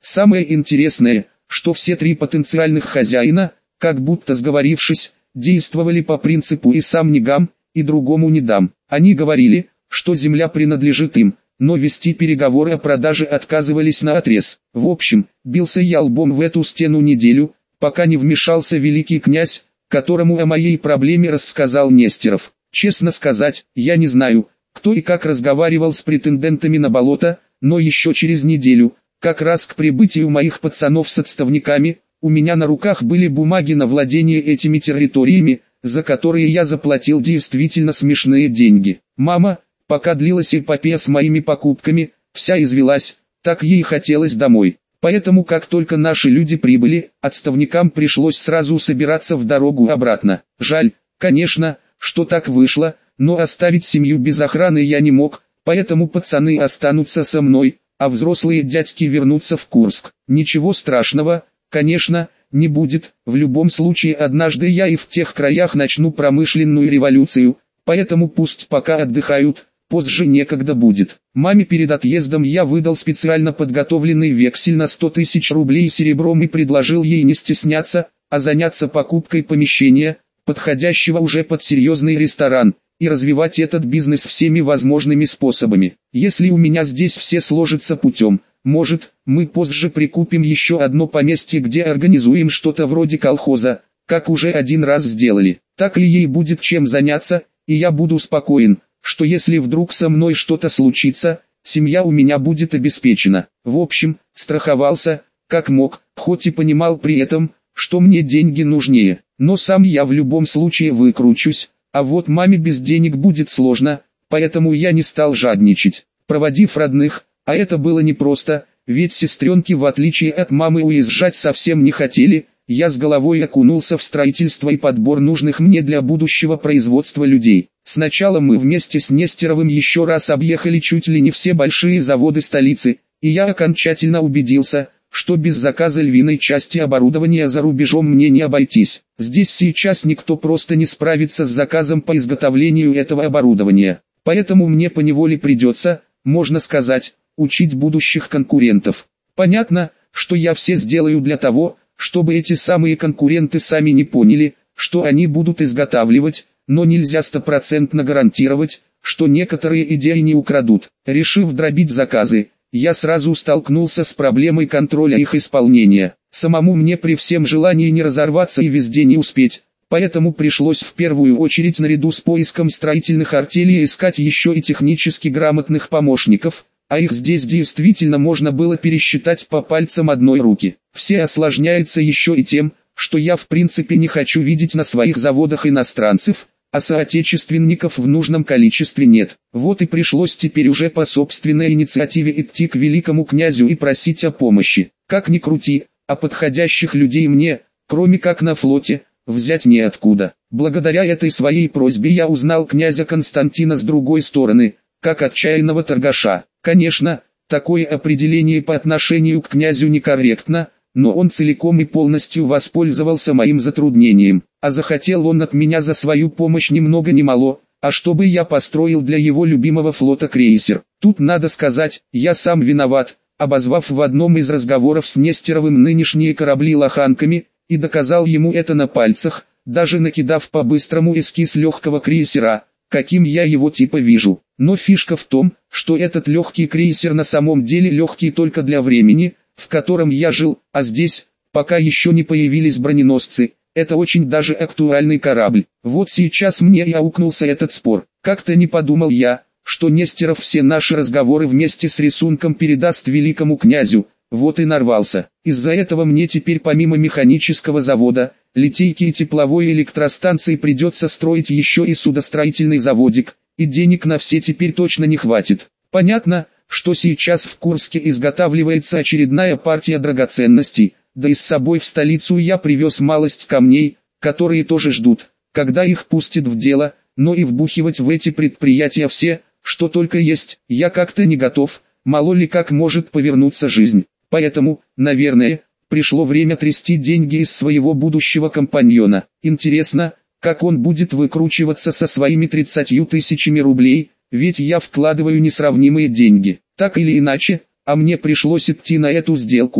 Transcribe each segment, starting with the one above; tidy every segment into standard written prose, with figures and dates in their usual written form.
Самое интересное, что все три потенциальных хозяина, как будто сговорившись, действовали по принципу «и сам не гам, и другому не дам». Они говорили, что земля принадлежит им, но вести переговоры о продаже отказывались наотрез. В общем, бился я лбом в эту стену неделю, пока не вмешался великий князь, которому о моей проблеме рассказал Нестеров. Честно сказать, я не знаю, кто и как разговаривал с претендентами на болото, но еще через неделю, как раз к прибытию моих пацанов с отставниками, у меня на руках были бумаги на владение этими территориями, за которые я заплатил действительно смешные деньги. Мама, пока длилась эпопея с моими покупками, вся извелась, так ей хотелось домой. Поэтому как только наши люди прибыли, отставникам пришлось сразу собираться в дорогу обратно. Жаль, конечно, что так вышло, но оставить семью без охраны я не мог, поэтому пацаны останутся со мной, а взрослые дядьки вернутся в Курск. Ничего страшного, конечно, не будет, в любом случае однажды я и в тех краях начну промышленную революцию, поэтому пусть пока отдыхают, позже некогда будет. Маме перед отъездом я выдал специально подготовленный вексель на 100 тысяч рублей серебром и предложил ей не стесняться, а заняться покупкой помещения, подходящего уже под серьезный ресторан, и развивать этот бизнес всеми возможными способами. Если у меня здесь все сложится путем, может, мы позже прикупим еще одно поместье, где организуем что-то вроде колхоза, как уже один раз сделали. Так и ей будет чем заняться, и я буду спокоен, что если вдруг со мной что-то случится, семья у меня будет обеспечена. В общем, страховался, как мог, хоть и понимал при этом, что мне деньги нужнее, но сам я в любом случае выкручусь, а вот маме без денег будет сложно, поэтому я не стал жадничать. Проводив родных, а это было непросто, ведь сестренки в отличие от мамы уезжать совсем не хотели, я с головой окунулся в строительство и подбор нужных мне для будущего производства людей. Сначала мы вместе с Нестеровым еще раз объехали чуть ли не все большие заводы столицы, и я окончательно убедился, что без заказа львиной части оборудования за рубежом мне не обойтись. Здесь сейчас никто просто не справится с заказом по изготовлению этого оборудования. Поэтому мне поневоле придется, можно сказать, учить будущих конкурентов. Понятно, что я все сделаю для того, чтобы эти самые конкуренты сами не поняли, что они будут изготавливать, но нельзя стопроцентно гарантировать, что некоторые идеи не украдут. Решив дробить заказы, я сразу столкнулся с проблемой контроля их исполнения. Самому мне при всем желании не разорваться и везде не успеть, поэтому пришлось в первую очередь наряду с поиском строительных артелей искать еще и технически грамотных помощников, а их здесь действительно можно было пересчитать по пальцам одной руки. Все осложняется еще и тем, что я в принципе не хочу видеть на своих заводах иностранцев, а соотечественников в нужном количестве нет. Вот и пришлось теперь уже по собственной инициативе идти к великому князю и просить о помощи. Как ни крути, а подходящих людей мне, кроме как на флоте, взять неоткуда. Благодаря этой своей просьбе я узнал князя Константина с другой стороны, как отчаянного торгаша. Конечно, такое определение по отношению к князю некорректно, но он целиком и полностью воспользовался моим затруднением, а захотел он от меня за свою помощь ни много ни мало, а чтобы я построил для его любимого флота крейсер. Тут надо сказать, я сам виноват, обозвав в одном из разговоров с Нестеровым нынешние корабли лоханками, и доказал ему это на пальцах, даже накидав по-быстрому эскиз легкого крейсера, каким я его типа вижу. Но фишка в том, что этот легкий крейсер на самом деле легкий только для времени, в котором я жил, а здесь, пока еще не появились броненосцы, это очень даже актуальный корабль. Вот сейчас мне и аукнулся этот спор. Как-то не подумал я, что Нестеров все наши разговоры вместе с рисунком передаст великому князю, вот и нарвался. Из-за этого мне теперь помимо механического завода, литейки и тепловой электростанции придется строить еще и судостроительный заводик, и денег на все теперь точно не хватит. Понятно, что сейчас в Курске изготавливается очередная партия драгоценностей, да и с собой в столицу я привез малость камней, которые тоже ждут, когда их пустят в дело, но и вбухивать в эти предприятия все, что только есть, я как-то не готов, мало ли как может повернуться жизнь. Поэтому, наверное, пришло время трясти деньги из своего будущего компаньона. Интересно, как он будет выкручиваться со своими 30 тысячами рублей, ведь я вкладываю несравнимые деньги. Так или иначе, а мне пришлось идти на эту сделку,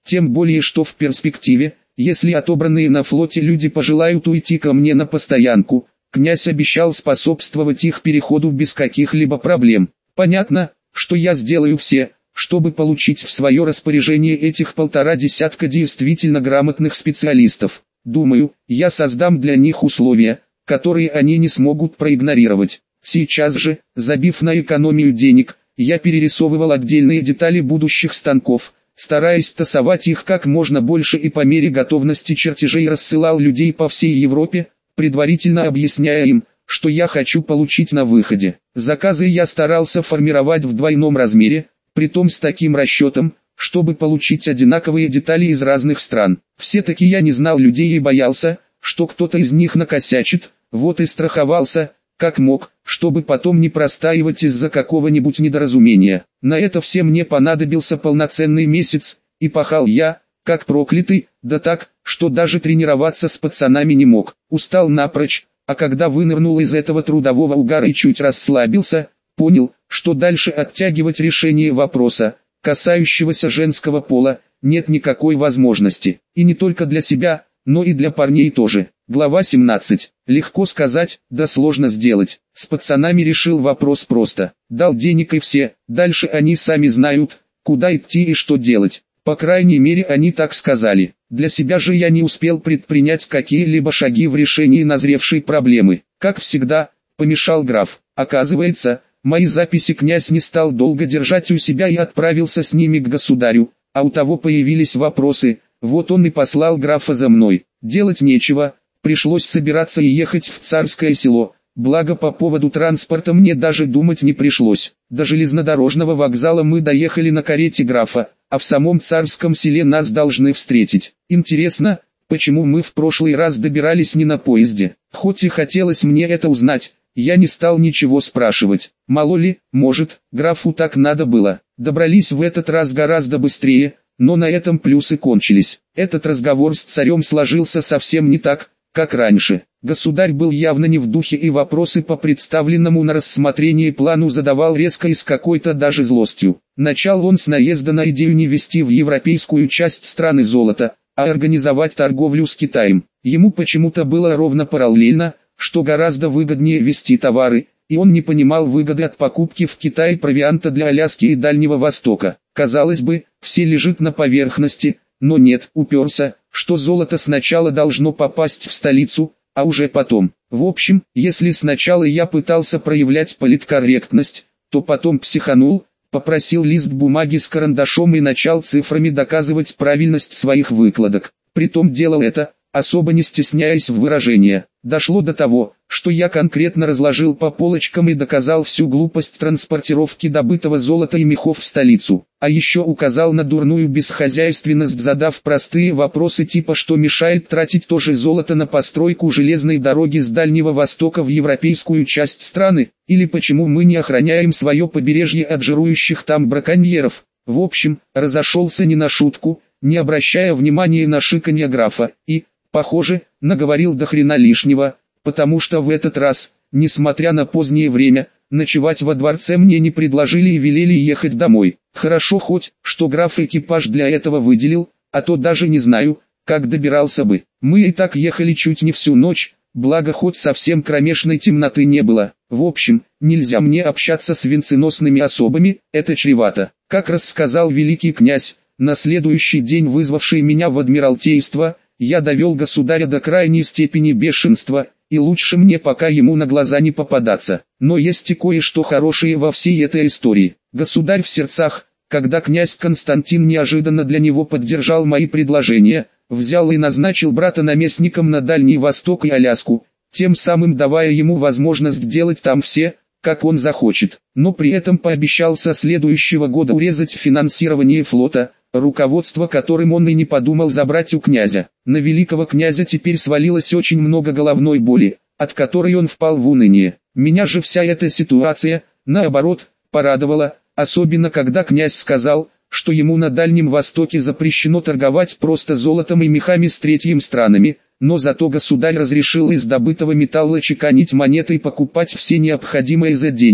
Тем более что в перспективе, если отобранные на флоте люди пожелают уйти ко мне на постоянку, князь обещал способствовать их переходу без каких-либо проблем. Понятно, что я сделаю все, чтобы получить в свое распоряжение этих 1,5 десятка действительно грамотных специалистов. Думаю, я создам для них условия, которые они не смогут проигнорировать. Сейчас же, забив на экономию денег, я перерисовывал отдельные детали будущих станков, стараясь тасовать их как можно больше и по мере готовности чертежей рассылал людей по всей Европе, предварительно объясняя им, что я хочу получить на выходе. Заказы я старался формировать в двойном размере, притом с таким расчетом, чтобы получить одинаковые детали из разных стран. Все-таки я не знал людей и боялся, что кто-то из них накосячит, вот и страховался, как мог, чтобы потом не простаивать из-за какого-нибудь недоразумения. На это все мне понадобился полноценный месяц, и пахал я, как проклятый, да так, что даже тренироваться с пацанами не мог. Устал напрочь, а когда вынырнул из этого трудового угара и чуть расслабился, понял, что дальше оттягивать решение вопроса, касающегося женского пола, нет никакой возможности. И не только для себя, но и для парней тоже. Глава 17. Легко сказать, да сложно сделать. С пацанами решил вопрос просто. Дал денег и все, дальше они сами знают, куда идти и что делать. По крайней мере они так сказали. Для себя же я не успел предпринять какие-либо шаги в решении назревшей проблемы. Как всегда, помешал граф. Оказывается, мои записи князь не стал долго держать у себя и отправился с ними к государю, а у того появились вопросы, вот он и послал графа за мной. Делать нечего, пришлось собираться и ехать в Царское Село, благо по поводу транспорта мне даже думать не пришлось. До железнодорожного вокзала мы доехали на карете графа, а в самом Царском Селе нас должны встретить. Интересно, почему мы в прошлый раз добирались не на поезде? Хоть и хотелось мне это узнать, я не стал ничего спрашивать. Мало ли, может, графу так надо было. Добрались в этот раз гораздо быстрее, но на этом плюсы кончились. Этот разговор с царем сложился совсем не так, как раньше. Государь был явно не в духе и вопросы по представленному на рассмотрение плану задавал резко и с какой-то даже злостью. Начал он с наезда на идею не везти в европейскую часть страны золото, а организовать торговлю с Китаем. Ему почему-то было ровно параллельно, что гораздо выгоднее везти товары, и он не понимал выгоды от покупки в Китае провианта для Аляски и Дальнего Востока. Казалось бы, все лежит на поверхности, но нет, уперся, что золото сначала должно попасть в столицу, а уже потом. В общем, если сначала я пытался проявлять политкорректность, то потом психанул, попросил лист бумаги с карандашом и начал цифрами доказывать правильность своих выкладок. Притом делал это, особо не стесняясь в выражениях. Дошло до того, что я конкретно разложил по полочкам и доказал всю глупость транспортировки добытого золота и мехов в столицу. А еще указал на дурную бесхозяйственность, задав простые вопросы типа что мешает тратить то же золото на постройку железной дороги с Дальнего Востока в европейскую часть страны, или почему мы не охраняем свое побережье от жирующих там браконьеров. В общем, разошелся не на шутку, не обращая внимания на шиканье графа, и, похоже, наговорил до хрена лишнего, потому что в этот раз, несмотря на позднее время, ночевать во дворце мне не предложили и велели ехать домой. Хорошо хоть, что граф экипаж для этого выделил, а то даже не знаю, как добирался бы. Мы и так ехали чуть не всю ночь, благо хоть совсем кромешной темноты не было. В общем, нельзя мне общаться с венценосными особами, это чревато. Как рассказал великий князь, на следующий день вызвавший меня в адмиралтейство, я довел государя до крайней степени бешенства, и лучше мне пока ему на глаза не попадаться. Но есть и кое-что хорошее во всей этой истории. Государь в сердцах, когда князь Константин неожиданно для него поддержал мои предложения, взял и назначил брата наместником на Дальний Восток и Аляску, тем самым давая ему возможность делать там все, как он захочет. Но при этом пообещал со следующего года урезать финансирование флота, руководство которым он и не подумал забрать у князя. На великого князя теперь свалилось очень много головной боли, от которой он впал в уныние. Меня же вся эта ситуация, наоборот, порадовала, особенно когда князь сказал, что ему на Дальнем Востоке запрещено торговать просто золотом и мехами с третьими странами, но зато государь разрешил из добытого металла чеканить монеты и покупать все необходимое за деньги.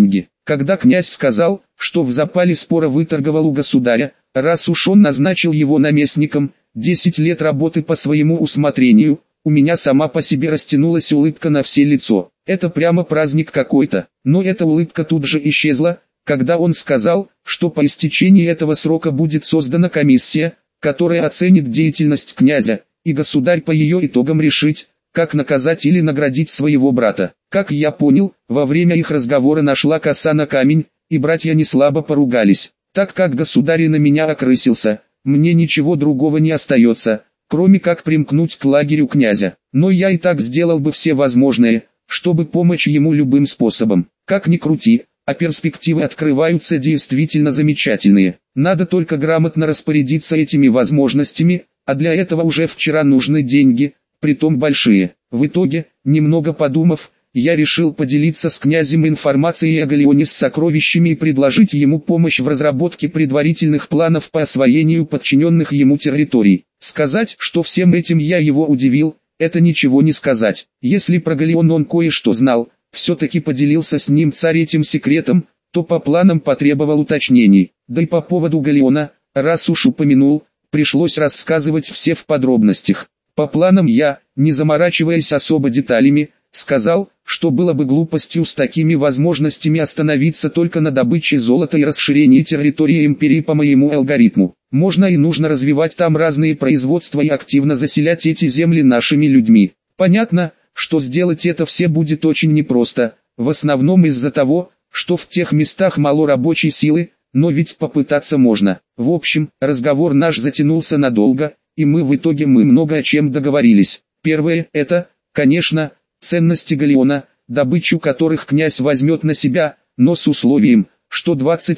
Когда князь сказал, что в запале спора выторговал у государя, раз уж он назначил его наместником, 10 лет работы по своему усмотрению, у меня сама по себе растянулась улыбка на все лицо. Это прямо праздник какой-то. Но эта улыбка тут же исчезла, когда он сказал, что по истечении этого срока будет создана комиссия, которая оценит деятельность князя, и государь по ее итогам решит, как наказать или наградить своего брата. Как я понял, во время их разговора нашла коса на камень, и братья неслабо поругались. Так как государь на меня окрысился, мне ничего другого не остается, кроме как примкнуть к лагерю князя. Но я и так сделал бы все возможное, чтобы помочь ему любым способом. Как ни крути, а перспективы открываются действительно замечательные. Надо только грамотно распорядиться этими возможностями, а для этого уже вчера нужны деньги, притом большие. В итоге, немного подумав, я решил поделиться с князем информацией о галеоне с сокровищами и предложить ему помощь в разработке предварительных планов по освоению подчиненных ему территорий. Сказать, что всем этим я его удивил, это ничего не сказать. Если про галеон он кое-что знал, все-таки поделился с ним царь этим секретом, то по планам потребовал уточнений. Да и по поводу галеона, раз уж упомянул, пришлось рассказывать все в подробностях. По планам я, не заморачиваясь особо деталями, сказал, что было бы глупостью с такими возможностями остановиться только на добыче золота и расширении территории империи по моему алгоритму. Можно и нужно развивать там разные производства и активно заселять эти земли нашими людьми. Понятно, что сделать это все будет очень непросто, в основном из-за того, что в тех местах мало рабочей силы, но ведь попытаться можно. В общем, разговор наш затянулся надолго, и мы в итоге много о чем договорились. Первое – это, конечно, ценности галеона, добычу которых князь возьмет на себя, но с условием, что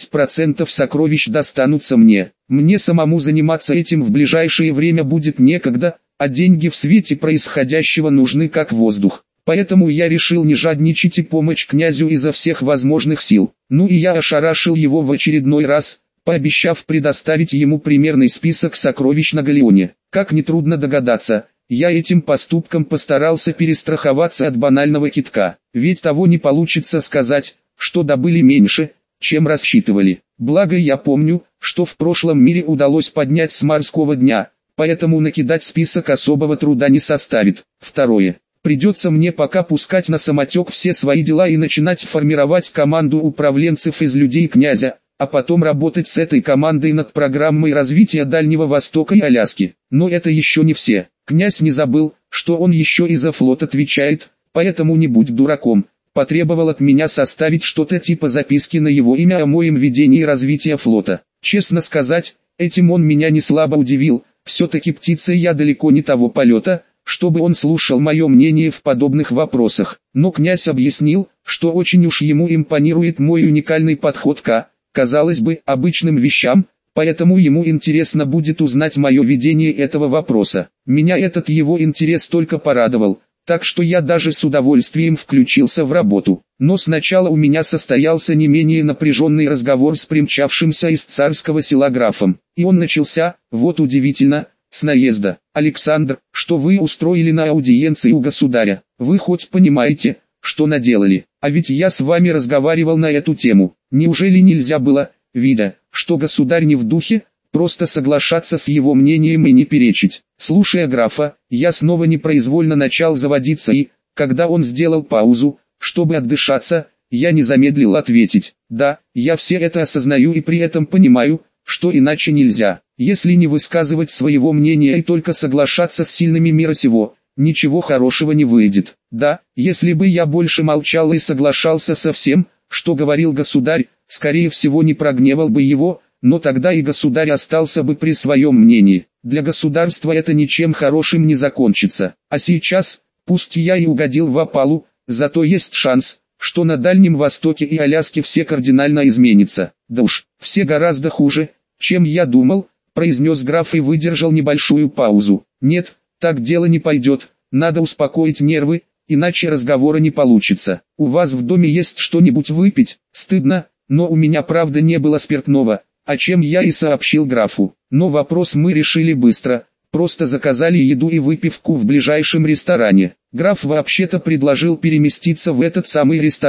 20% сокровищ достанутся мне. Мне самому заниматься этим в ближайшее время будет некогда, а деньги в свете происходящего нужны как воздух. Поэтому я решил не жадничать и помочь князю изо всех возможных сил. Ну и я ошарашил его в очередной раз, пообещав предоставить ему примерный список сокровищ на галеоне. Как нетрудно догадаться, я этим поступком постарался перестраховаться от банального кидка. Ведь того не получится сказать, что добыли меньше, чем рассчитывали. Благо я помню, что в прошлом мире удалось поднять с морского дня, поэтому накидать список особого труда не составит. Второе. Придется мне пока пускать на самотек все свои дела и начинать формировать команду управленцев из людей князя, а потом работать с этой командой над программой развития Дальнего Востока и Аляски. Но это еще не все. Князь не забыл, что он еще и за флот отвечает, поэтому не будь дураком. Потребовал от меня составить что-то типа записки на его имя о моем ведении развития флота. Честно сказать, этим он меня не слабо удивил, все-таки птица я далеко не того полета, чтобы он слушал мое мнение в подобных вопросах. Но князь объяснил, что очень уж ему импонирует мой уникальный подход к, казалось бы, обычным вещам, поэтому ему интересно будет узнать мое видение этого вопроса. Меня этот его интерес только порадовал, так что я даже с удовольствием включился в работу. Но сначала у меня состоялся не менее напряженный разговор с примчавшимся из царского села графом. И он начался, вот удивительно, с наезда. «Александр, что вы устроили на аудиенции у государя? Вы хоть понимаете, что наделали? А ведь я с вами разговаривал на эту тему. Неужели нельзя было, видя, что государь не в духе, просто соглашаться с его мнением и не перечить?» Слушая графа, я снова непроизвольно начал заводиться и, когда он сделал паузу, чтобы отдышаться, я не замедлил ответить: «Да, я все это осознаю и при этом понимаю, что иначе нельзя. Если не высказывать своего мнения и только соглашаться с сильными мира сего, ничего хорошего не выйдет. Да, если бы я больше молчал и соглашался со всем, что говорил государь, скорее всего не прогневал бы его, но тогда и государь остался бы при своем мнении. Для государства это ничем хорошим не закончится. А сейчас, пусть я и угодил в опалу, зато есть шанс, что на Дальнем Востоке и Аляске все кардинально изменится. Да уж, все гораздо хуже, чем я думал», произнес граф и выдержал небольшую паузу. «Нет, так дело не пойдет, надо успокоить нервы, иначе разговора не получится. У вас в доме есть что-нибудь выпить?» «Стыдно, но у меня правда не было спиртного», о чем я и сообщил графу. Но вопрос мы решили быстро, просто заказали еду и выпивку в ближайшем ресторане. Граф вообще-то предложил переместиться в этот самый ресторан,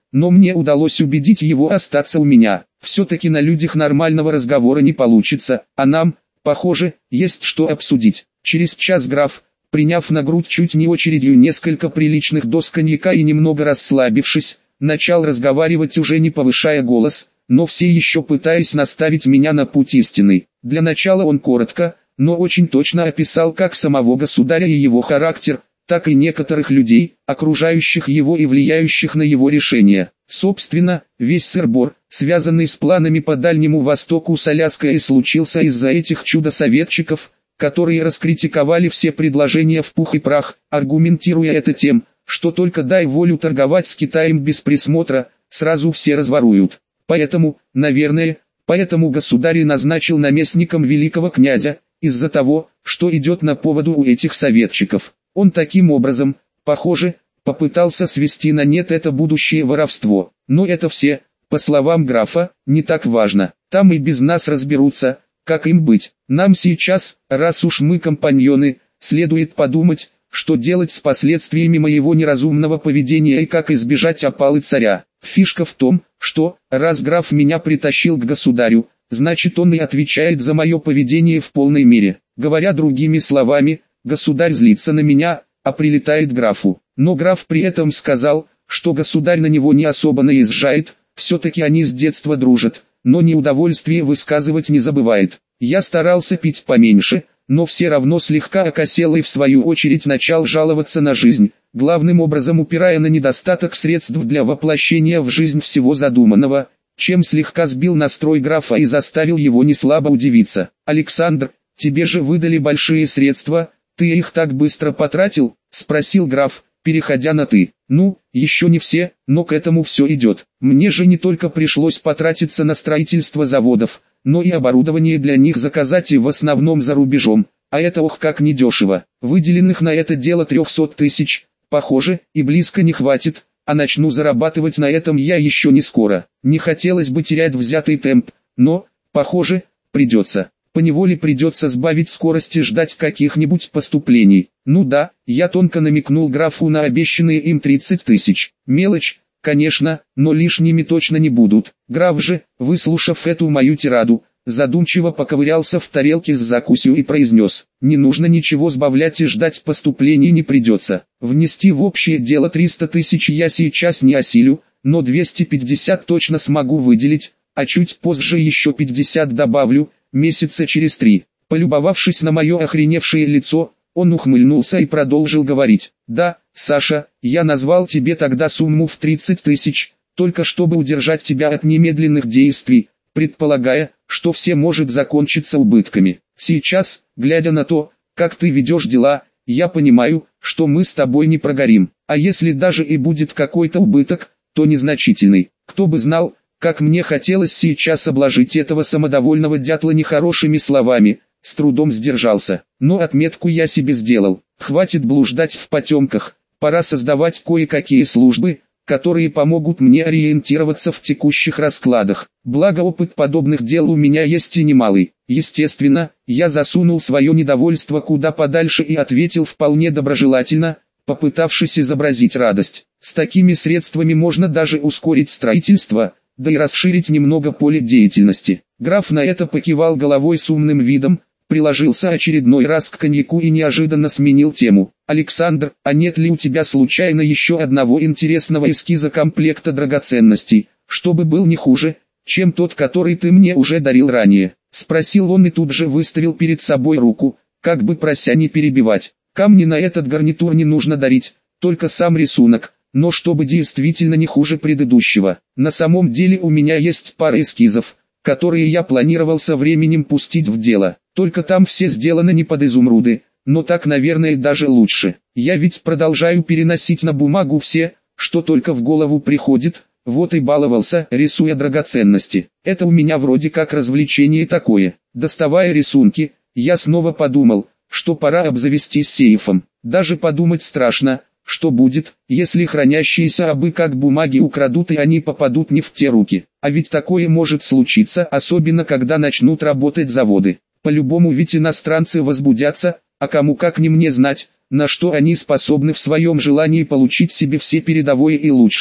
но мне удалось убедить его остаться у меня. Все-таки на людях нормального разговора не получится, а нам, похоже, есть что обсудить. Через час граф, приняв на грудь чуть не очередью несколько приличных доз коньяка и немного расслабившись, начал разговаривать уже не повышая голос, но все еще пытаясь наставить меня на путь истинный. Для начала он коротко, но очень точно описал как самого государя и его характер, так и некоторых людей, окружающих его и влияющих на его решения. Собственно, весь сыр-бор, связанный с планами по Дальнему Востоку с Аляской, и случился из-за этих чудо-советчиков, которые раскритиковали все предложения в пух и прах, аргументируя это тем, что только дай волю торговать с Китаем без присмотра, сразу все разворуют. Поэтому, наверное, государь назначил наместником великого князя, из-за того, что идет на поводу у этих советчиков. Он таким образом, похоже, попытался свести на нет это будущее воровство. Но это все, по словам графа, не так важно. Там и без нас разберутся, как им быть. Нам сейчас, раз уж мы компаньоны, следует подумать, что делать с последствиями моего неразумного поведения и как избежать опалы царя. Фишка в том, что, раз граф меня притащил к государю, значит он и отвечает за мое поведение в полной мере. Говоря другими словами, государь злится на меня, а прилетает графу. Но граф при этом сказал, что государь на него не особо наезжает, все-таки они с детства дружат, но неудовольствие высказывать не забывает. Я старался пить поменьше, но все равно слегка окосел и в свою очередь начал жаловаться на жизнь, главным образом упирая на недостаток средств для воплощения в жизнь всего задуманного, чем слегка сбил настрой графа и заставил его неслабо удивиться. «Александр, тебе же выдали большие средства, ты их так быстро потратил?» — спросил граф, переходя на «ты». «Ну, еще не все, но к этому все идет. Мне же не только пришлось потратиться на строительство заводов, но и оборудование для них заказать и в основном за рубежом, а это ох как недешево. Выделенных на это дело 300 тысяч, похоже, и близко не хватит, а начну зарабатывать на этом я еще не скоро. Не хотелось бы терять взятый темп, но, похоже, придется. Поневоле придется сбавить скорость и ждать каких-нибудь поступлений. Ну да, я тонко намекнул графу на обещанные им 30 тысяч. Мелочь, конечно, но лишними точно не будут. Граф же, выслушав эту мою тираду, задумчиво поковырялся в тарелке с закусью и произнес: «Не нужно ничего сбавлять и ждать поступлений не придется. Внести в общее дело 300 тысяч я сейчас не осилю, но 250 точно смогу выделить, а чуть позже еще 50 добавлю, месяца через 3. Полюбовавшись на мое охреневшее лицо, он ухмыльнулся и продолжил говорить: «Да, Саша, я назвал тебе тогда сумму в 30 тысяч, только чтобы удержать тебя от немедленных действий, предполагая, что все может закончиться убытками. Сейчас, глядя на то, как ты ведешь дела, я понимаю, что мы с тобой не прогорим, а если даже и будет какой-то убыток, то незначительный. Кто бы знал, как мне хотелось сейчас обложить этого самодовольного дятла нехорошими словами». С трудом сдержался, но отметку я себе сделал. Хватит блуждать в потемках, пора создавать кое-какие службы, которые помогут мне ориентироваться в текущих раскладах. Благо опыт подобных дел у меня есть и немалый. Естественно, я засунул свое недовольство куда подальше и ответил вполне доброжелательно, попытавшись изобразить радость. С такими средствами можно даже ускорить строительство, да и расширить немного поле деятельности. Граф на это покивал головой с умным видом, приложился очередной раз к коньяку и неожиданно сменил тему. «Александр, а нет ли у тебя случайно еще одного интересного эскиза комплекта драгоценностей, чтобы был не хуже, чем тот, который ты мне уже дарил ранее?» — спросил он и тут же выставил перед собой руку, как бы прося не перебивать. «Камни на этот гарнитур не нужно дарить, только сам рисунок, но чтобы действительно не хуже предыдущего. На самом деле у меня есть пара эскизов, которые я планировал со временем пустить в дело. Только там все сделано не под изумруды, но так, наверное, даже лучше. Я ведь продолжаю переносить на бумагу все, что только в голову приходит, вот и баловался, рисуя драгоценности. Это у меня вроде как развлечение такое». Доставая рисунки, я снова подумал, что пора обзавестись сейфом. Даже подумать страшно, что будет, если хранящиеся абы как бумаги украдут и они попадут не в те руки. А ведь такое может случиться, особенно когда начнут работать заводы. По-любому ведь иностранцы возбудятся, а кому как не мне знать, на что они способны в своем желании получить себе все передовое и лучшее.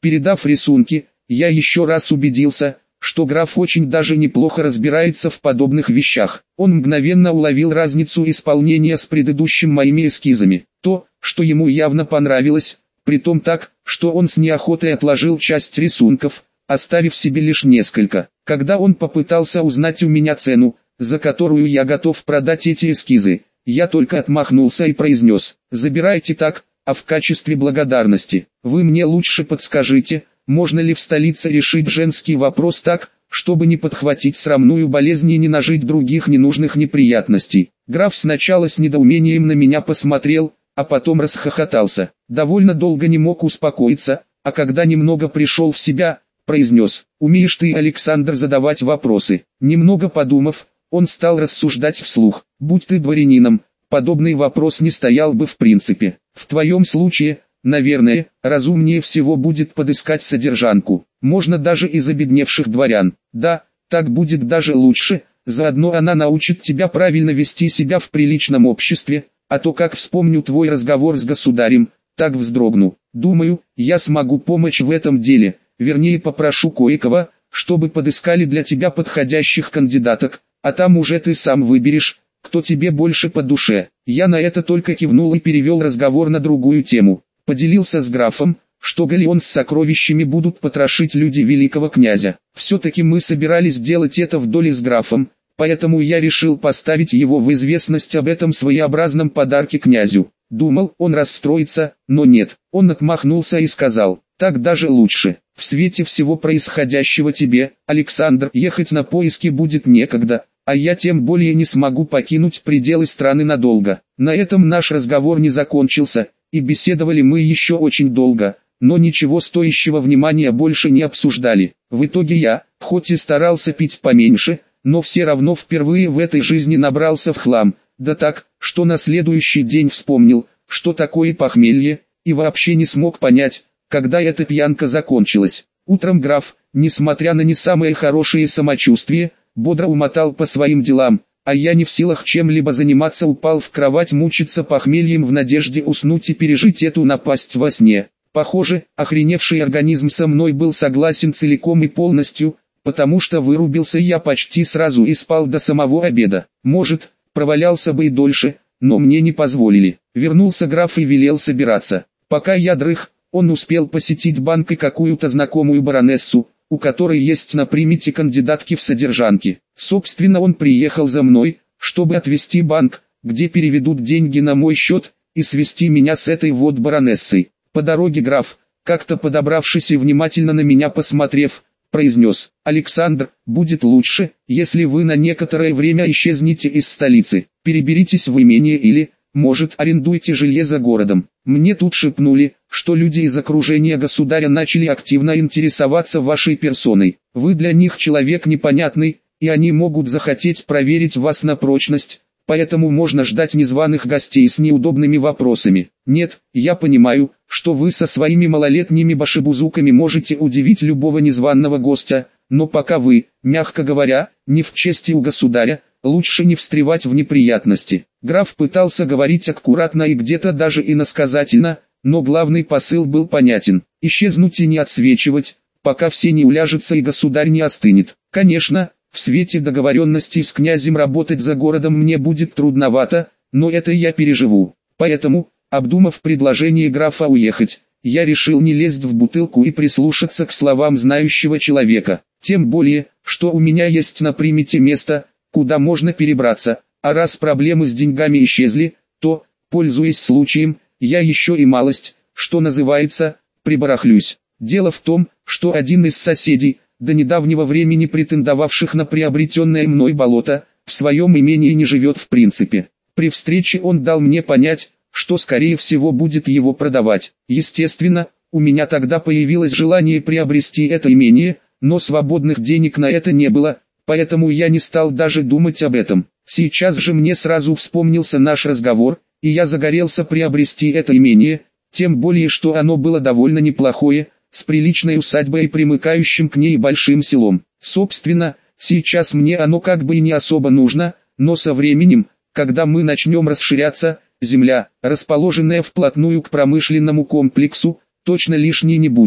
Передав рисунки, я еще раз убедился, что граф очень даже неплохо разбирается в подобных вещах. Он мгновенно уловил разницу исполнения с предыдущим моими эскизами. То, что ему явно понравилось, притом так, что он с неохотой отложил часть рисунков, оставив себе лишь несколько. Когда он попытался узнать у меня цену, за которую я готов продать эти эскизы, я только отмахнулся и произнес: «Забирайте так, а в качестве благодарности, вы мне лучше подскажите, можно ли в столице решить женский вопрос так, чтобы не подхватить срамную болезнь и не нажить других ненужных неприятностей». Граф сначала с недоумением на меня посмотрел, а потом расхохотался. Довольно долго не мог успокоиться, а когда немного пришел в себя, произнес: «Умеешь ты, Александр, задавать вопросы». Немного подумав, он стал рассуждать вслух: «Будь ты дворянином, подобный вопрос не стоял бы в принципе. В твоем случае, наверное, разумнее всего будет подыскать содержанку, можно даже из обедневших дворян. Да, так будет даже лучше, заодно она научит тебя правильно вести себя в приличном обществе, а то как вспомню твой разговор с государем, так вздрогну. Думаю, я смогу помочь в этом деле, вернее попрошу кое-кого, чтобы подыскали для тебя подходящих кандидаток, а там уже ты сам выберешь, кто тебе больше по душе». Я на это только кивнул и перевел разговор на другую тему. Поделился с графом, что галеон с сокровищами будут потрошить люди великого князя. Все-таки мы собирались делать это в доле с графом, поэтому я решил поставить его в известность об этом своеобразном подарке князю. Думал, он расстроится, но нет, он отмахнулся и сказал: «Так даже лучше. В свете всего происходящего тебе, Александр, ехать на поиски будет некогда, а я тем более не смогу покинуть пределы страны надолго». На этом наш разговор не закончился, и беседовали мы еще очень долго, но ничего стоящего внимания больше не обсуждали. В итоге я, хоть и старался пить поменьше, но все равно впервые в этой жизни набрался в хлам, да так, что на следующий день вспомнил, что такое похмелье, и вообще не смог понять, когда эта пьянка закончилась. Утром граф, несмотря на не самое хорошее самочувствие, бодро умотал по своим делам, а я не в силах чем-либо заниматься упал в кровать мучиться похмельем в надежде уснуть и пережить эту напасть во сне. Похоже, охреневший организм со мной был согласен целиком и полностью, потому что вырубился я почти сразу и спал до самого обеда. Может, провалялся бы и дольше, но мне не позволили. Вернулся граф и велел собираться. Пока я дрых, он успел посетить банк и какую-то знакомую баронессу, у которой есть на примете кандидатки в содержанки. Собственно, он приехал за мной, чтобы отвезти банк, где переведут деньги на мой счет, и свести меня с этой вот баронессой. По дороге граф, как-то подобравшись и внимательно на меня посмотрев, произнес: «Александр, будет лучше, если вы на некоторое время исчезнете из столицы, переберитесь в имение или, может, арендуйте жилье за городом». Мне тут шепнули, что люди из окружения государя начали активно интересоваться вашей персоной. Вы для них человек непонятный, и они могут захотеть проверить вас на прочность, поэтому можно ждать незваных гостей с неудобными вопросами. Нет, я понимаю, что вы со своими малолетними башибузуками можете удивить любого незваного гостя, но пока вы, мягко говоря, не в чести у государя, лучше не встревать в неприятности. Граф пытался говорить аккуратно и где-то даже иносказательно, но главный посыл был понятен: исчезнуть и не отсвечивать, пока все не уляжутся и государь не остынет. Конечно, в свете договоренностей с князем работать за городом мне будет трудновато, но это я переживу. Поэтому, обдумав предложение графа уехать, я решил не лезть в бутылку и прислушаться к словам знающего человека. Тем более, что у меня есть на примете место, куда можно перебраться, а раз проблемы с деньгами исчезли, то, пользуясь случаем, я еще и малость, что называется, прибарахлюсь. Дело в том, что один из соседей, до недавнего времени претендовавших на приобретенное мной болото, в своем имении не живет в принципе. При встрече он дал мне понять, что скорее всего будет его продавать. Естественно, у меня тогда появилось желание приобрести это имение, но свободных денег на это не было, поэтому я не стал даже думать об этом. Сейчас же мне сразу вспомнился наш разговор, и я загорелся приобрести это имение, тем более что оно было довольно неплохое, с приличной усадьбой и примыкающим к ней большим селом. Собственно, сейчас мне оно как бы и не особо нужно, но со временем, когда мы начнем расширяться, земля, расположенная вплотную к промышленному комплексу, точно лишней не будет.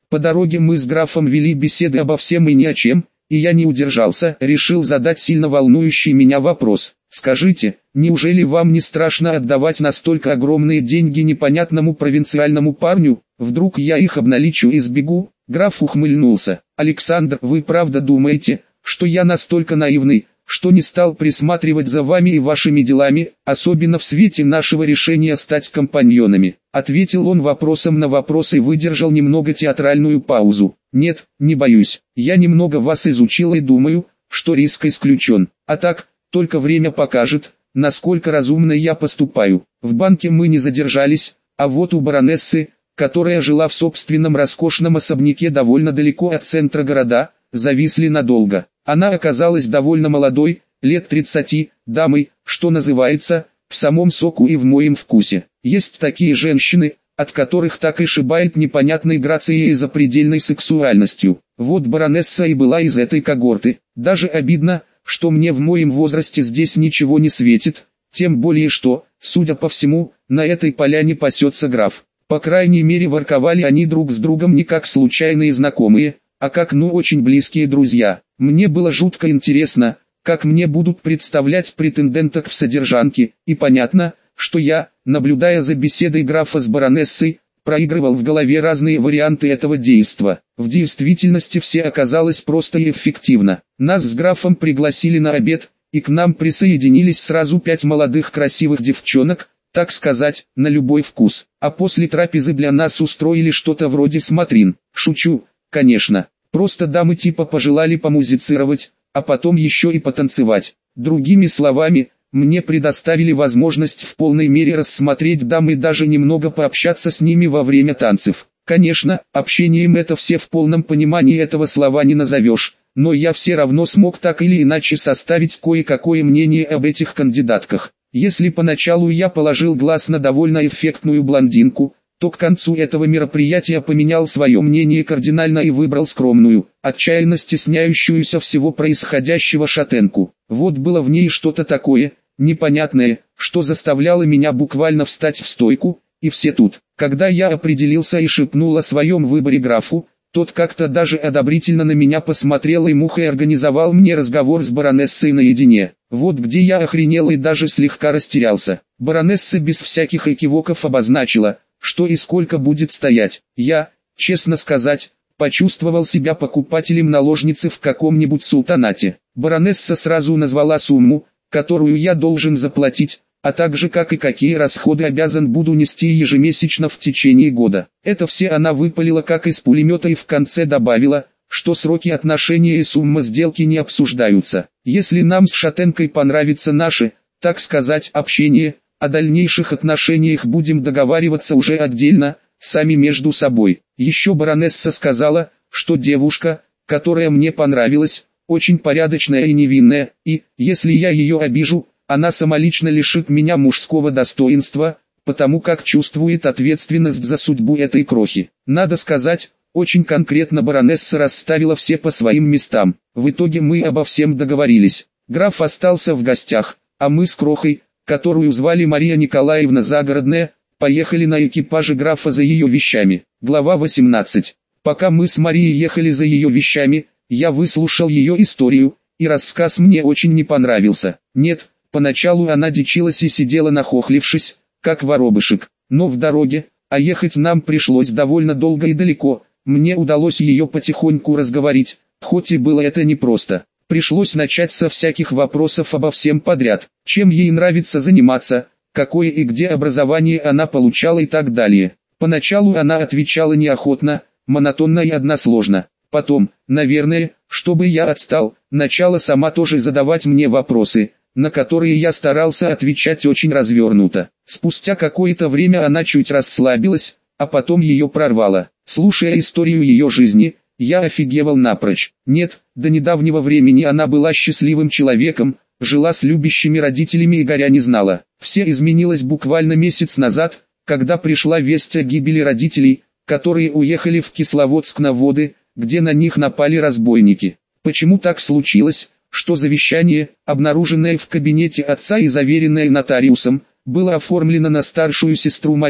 По дороге мы с графом вели беседы обо всем и ни о чем, и я не удержался, решил задать сильно волнующий меня вопрос. Скажите, неужели вам не страшно отдавать настолько огромные деньги непонятному провинциальному парню? Вдруг я их обналичу и сбегу? Граф ухмыльнулся. Александр, вы правда думаете, что я настолько наивный, что не стал присматривать за вами и вашими делами, особенно в свете нашего решения стать компаньонами? Ответил он вопросом на вопрос и выдержал немного театральную паузу. Нет, не боюсь. Я немного вас изучил и думаю, что риск исключен. А так, только время покажет, насколько разумно я поступаю. В банке мы не задержались, а вот у баронессы, которая жила в собственном роскошном особняке довольно далеко от центра города, зависли надолго. Она оказалась довольно молодой, лет 30, дамой, что называется, в самом соку и в моем вкусе. Есть такие женщины, от которых так и шибает непонятной грацией и запредельной сексуальностью. Вот баронесса и была из этой когорты. Даже обидно, что мне в моем возрасте здесь ничего не светит, тем более что, судя по всему, на этой поляне пасется граф. По крайней мере ворковали они друг с другом не как случайные знакомые, а как очень близкие друзья. Мне было жутко интересно, как мне будут представлять претенденток в содержанки, и понятно, что я, наблюдая за беседой графа с баронессой, проигрывал в голове разные варианты этого действа. В действительности все оказалось просто и эффективно. Нас с графом пригласили на обед, и к нам присоединились сразу 5 молодых красивых девчонок, так сказать, на любой вкус. А после трапезы для нас устроили что-то вроде смотрин. Шучу, конечно. Просто дамы типа пожелали помузицировать, а потом еще и потанцевать. Другими словами, мне предоставили возможность в полной мере рассмотреть дам и даже немного пообщаться с ними во время танцев. Конечно, общением это все в полном понимании этого слова не назовешь, но я все равно смог так или иначе составить кое-какое мнение об этих кандидатках. Если поначалу я положил глаз на довольно эффектную блондинку, то к концу этого мероприятия поменял свое мнение кардинально и выбрал скромную, отчаянно стесняющуюся всего происходящего шатенку. Вот было в ней что-то такое, непонятное, что заставляло меня буквально встать в стойку, и все тут. Когда я определился и шепнул о своем выборе графу, тот как-то даже одобрительно на меня посмотрел и мухой организовал мне разговор с баронессой наедине. Вот где я охренел и даже слегка растерялся. Баронесса без всяких экивоков обозначила, что и сколько будет стоять. Я, честно сказать, почувствовал себя покупателем наложницы в каком-нибудь султанате. Баронесса сразу назвала сумму, которую я должен заплатить, а также как и какие расходы обязан буду нести ежемесячно в течение года. Это все она выпалила как из пулемета и в конце добавила, что сроки отношения и сумма сделки не обсуждаются. Если нам с шатенкой понравится наше, так сказать, общение, о дальнейших отношениях будем договариваться уже отдельно, сами между собой. Еще баронесса сказала, что девушка, которая мне понравилась, очень порядочная и невинная, и, если я ее обижу, она самолично лишит меня мужского достоинства, потому как чувствует ответственность за судьбу этой крохи. Надо сказать, очень конкретно баронесса расставила все по своим местам. В итоге мы обо всем договорились. Граф остался в гостях, а мы с крохой, которую звали Мария Николаевна Загородная, поехали на экипаже графа за ее вещами. Глава 18. Пока мы с Марией ехали за ее вещами, я выслушал ее историю, и рассказ мне очень не понравился. Нет, поначалу она дичилась и сидела нахохлившись, как воробышек, но в дороге, а ехать нам пришлось довольно долго и далеко, мне удалось ее потихоньку разговорить, хоть и было это непросто. Пришлось начать со всяких вопросов обо всем подряд, чем ей нравится заниматься, какое и где образование она получала и так далее. Поначалу она отвечала неохотно, монотонно и односложно. Потом, наверное, чтобы я отстал, начала сама тоже задавать мне вопросы, на которые я старался отвечать очень развернуто. Спустя какое-то время она чуть расслабилась, а потом ее прорвало. Слушая историю ее жизни, я офигевал напрочь. Нет, до недавнего времени она была счастливым человеком, жила с любящими родителями и горя не знала. Все изменилось буквально месяц назад, когда пришла весть о гибели родителей, которые уехали в Кисловодск на воды, где на них напали разбойники. Почему так случилось, что завещание, обнаруженное в кабинете отца и заверенное нотариусом, было оформлено на старшую сестру Марии,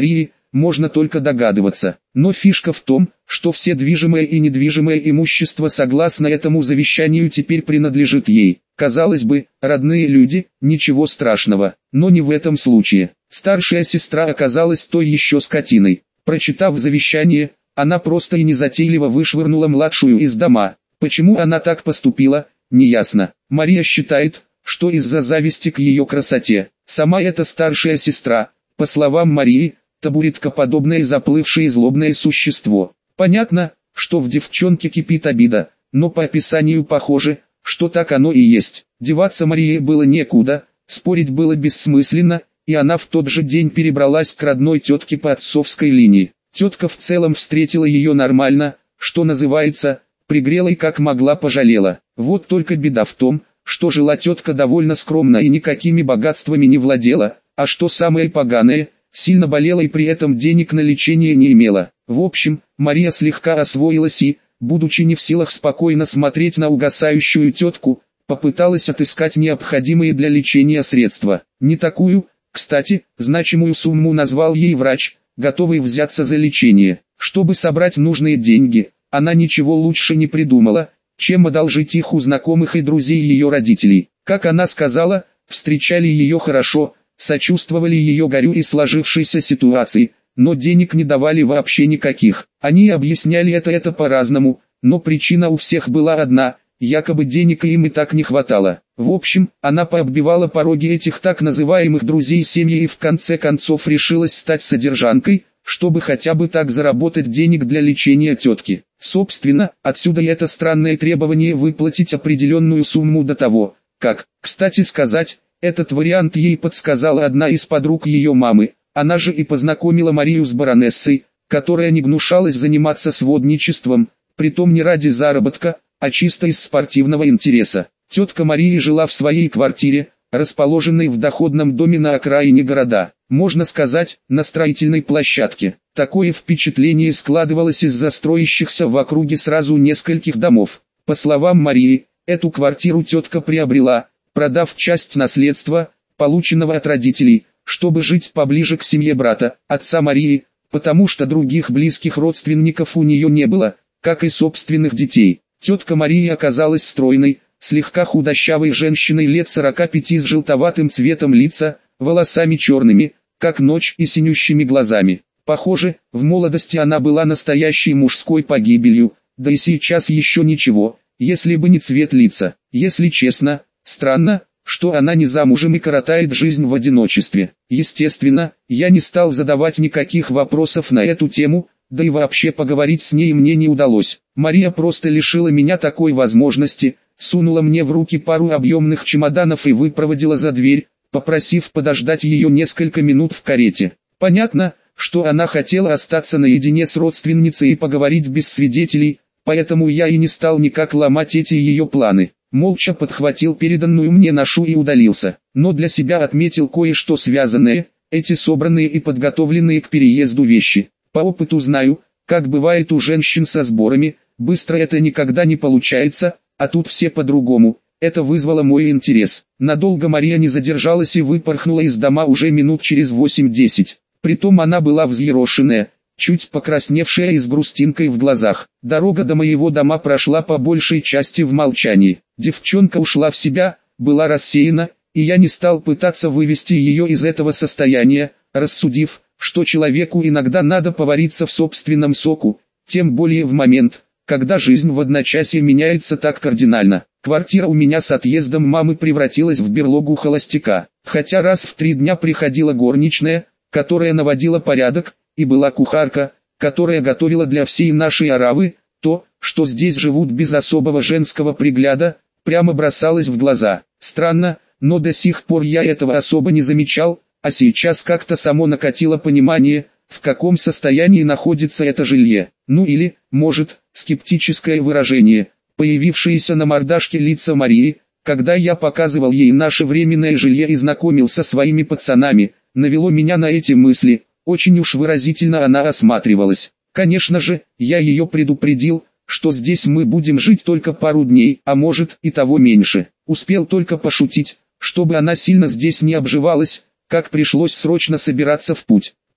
можно только догадываться. Но фишка в том, что все движимое и недвижимое имущество согласно этому завещанию теперь принадлежит ей. Казалось бы, родные люди, ничего страшного, но не в этом случае. Старшая сестра оказалась той еще скотиной. Прочитав завещание, она просто и незатейливо вышвырнула младшую из дома. Почему она так поступила, неясно. Мария считает, что из-за зависти к ее красоте. Сама эта старшая сестра, по словам Марии, табуреткоподобное заплывшее злобное существо. Понятно, что в девчонке кипит обида, но по описанию похоже, что так оно и есть. Деваться Марии было некуда, спорить было бессмысленно, и она в тот же день перебралась к родной тетке по отцовской линии. Тетка в целом встретила ее нормально, что называется, пригрела и как могла пожалела. Вот только беда в том, что жила тетка довольно скромно и никакими богатствами не владела, а что самое поганое, сильно болела и при этом денег на лечение не имела. В общем, Мария слегка освоилась и, будучи не в силах спокойно смотреть на угасающую тетку, попыталась отыскать необходимые для лечения средства. Не такую, кстати, значимую сумму назвал ей врач, готовый взяться за лечение. Чтобы собрать нужные деньги, она ничего лучше не придумала, чем одолжить их у знакомых и друзей ее родителей. Как она сказала, встречали ее хорошо, сочувствовали ее горю и сложившейся ситуации, но денег не давали вообще никаких. Они объясняли это по-разному, но причина у всех была одна, якобы денег им и так не хватало. В общем, она пооббивала пороги этих так называемых друзей семьи и в конце концов решилась стать содержанкой, чтобы хотя бы так заработать денег для лечения тетки. Собственно, отсюда и это странное требование выплатить определенную сумму до того, как, кстати сказать, этот вариант ей подсказала одна из подруг ее мамы. Она же и познакомила Марию с баронессой, которая не гнушалась заниматься сводничеством, притом не ради заработка, а чисто из спортивного интереса. Тетка Мария жила в своей квартире, расположенной в доходном доме на окраине города, можно сказать, на строительной площадке. Такое впечатление складывалось из-за строящихся в округе сразу нескольких домов. По словам Марии, эту квартиру тетка приобрела, продав часть наследства, полученного от родителей, чтобы жить поближе к семье брата, отца Марии, потому что других близких родственников у нее не было, как и собственных детей. Тетка Мария оказалась стройной, слегка худощавой женщиной лет 45 с желтоватым цветом лица, волосами черными, как ночь, и синющими глазами. Похоже, в молодости она была настоящей мужской погибелью, да и сейчас еще ничего, если бы не цвет лица. Если честно, странно, что она не замужем и коротает жизнь в одиночестве. Естественно, я не стал задавать никаких вопросов на эту тему, да и вообще поговорить с ней мне не удалось. Мария просто лишила меня такой возможности, сунула мне в руки пару объемных чемоданов и выпроводила за дверь, попросив подождать ее несколько минут в карете. Понятно, что она хотела остаться наедине с родственницей и поговорить без свидетелей, поэтому я и не стал никак ломать эти ее планы. Молча подхватил переданную мне ношу и удалился, но для себя отметил кое-что связанное, эти собранные и подготовленные к переезду вещи. По опыту знаю, как бывает у женщин со сборами, быстро это никогда не получается, а тут все по-другому. Это вызвало мой интерес. Надолго Мария не задержалась и выпорхнула из дома уже минут через 8-10. Притом она была взъерошенная, чуть покрасневшая и с грустинкой в глазах. Дорога до моего дома прошла по большей части в молчании. Девчонка ушла в себя, была рассеяна, и я не стал пытаться вывести ее из этого состояния, рассудив, что человеку иногда надо повариться в собственном соку, тем более в момент, когда жизнь в одночасье меняется так кардинально. Квартира у меня с отъездом мамы превратилась в берлогу холостяка, хотя раз в 3 дня приходила горничная, которая наводила порядок, и была кухарка, которая готовила для всей нашей оравы. То, что здесь живут без особого женского пригляда, прямо бросалось в глаза. Странно, но до сих пор я этого особо не замечал, а сейчас как-то само накатило понимание, в каком состоянии находится это жилье. Ну или, может, скептическое выражение, появившееся на мордашке лица Марии, когда я показывал ей наше временное жилье и знакомил со своими пацанами, навело меня на эти мысли. Очень уж выразительно она осматривалась. Конечно же, я ее предупредил, что здесь мы будем жить только пару дней, а может и того меньше. Успел только пошутить, чтобы она сильно здесь не обживалась, как пришлось срочно собираться в путь.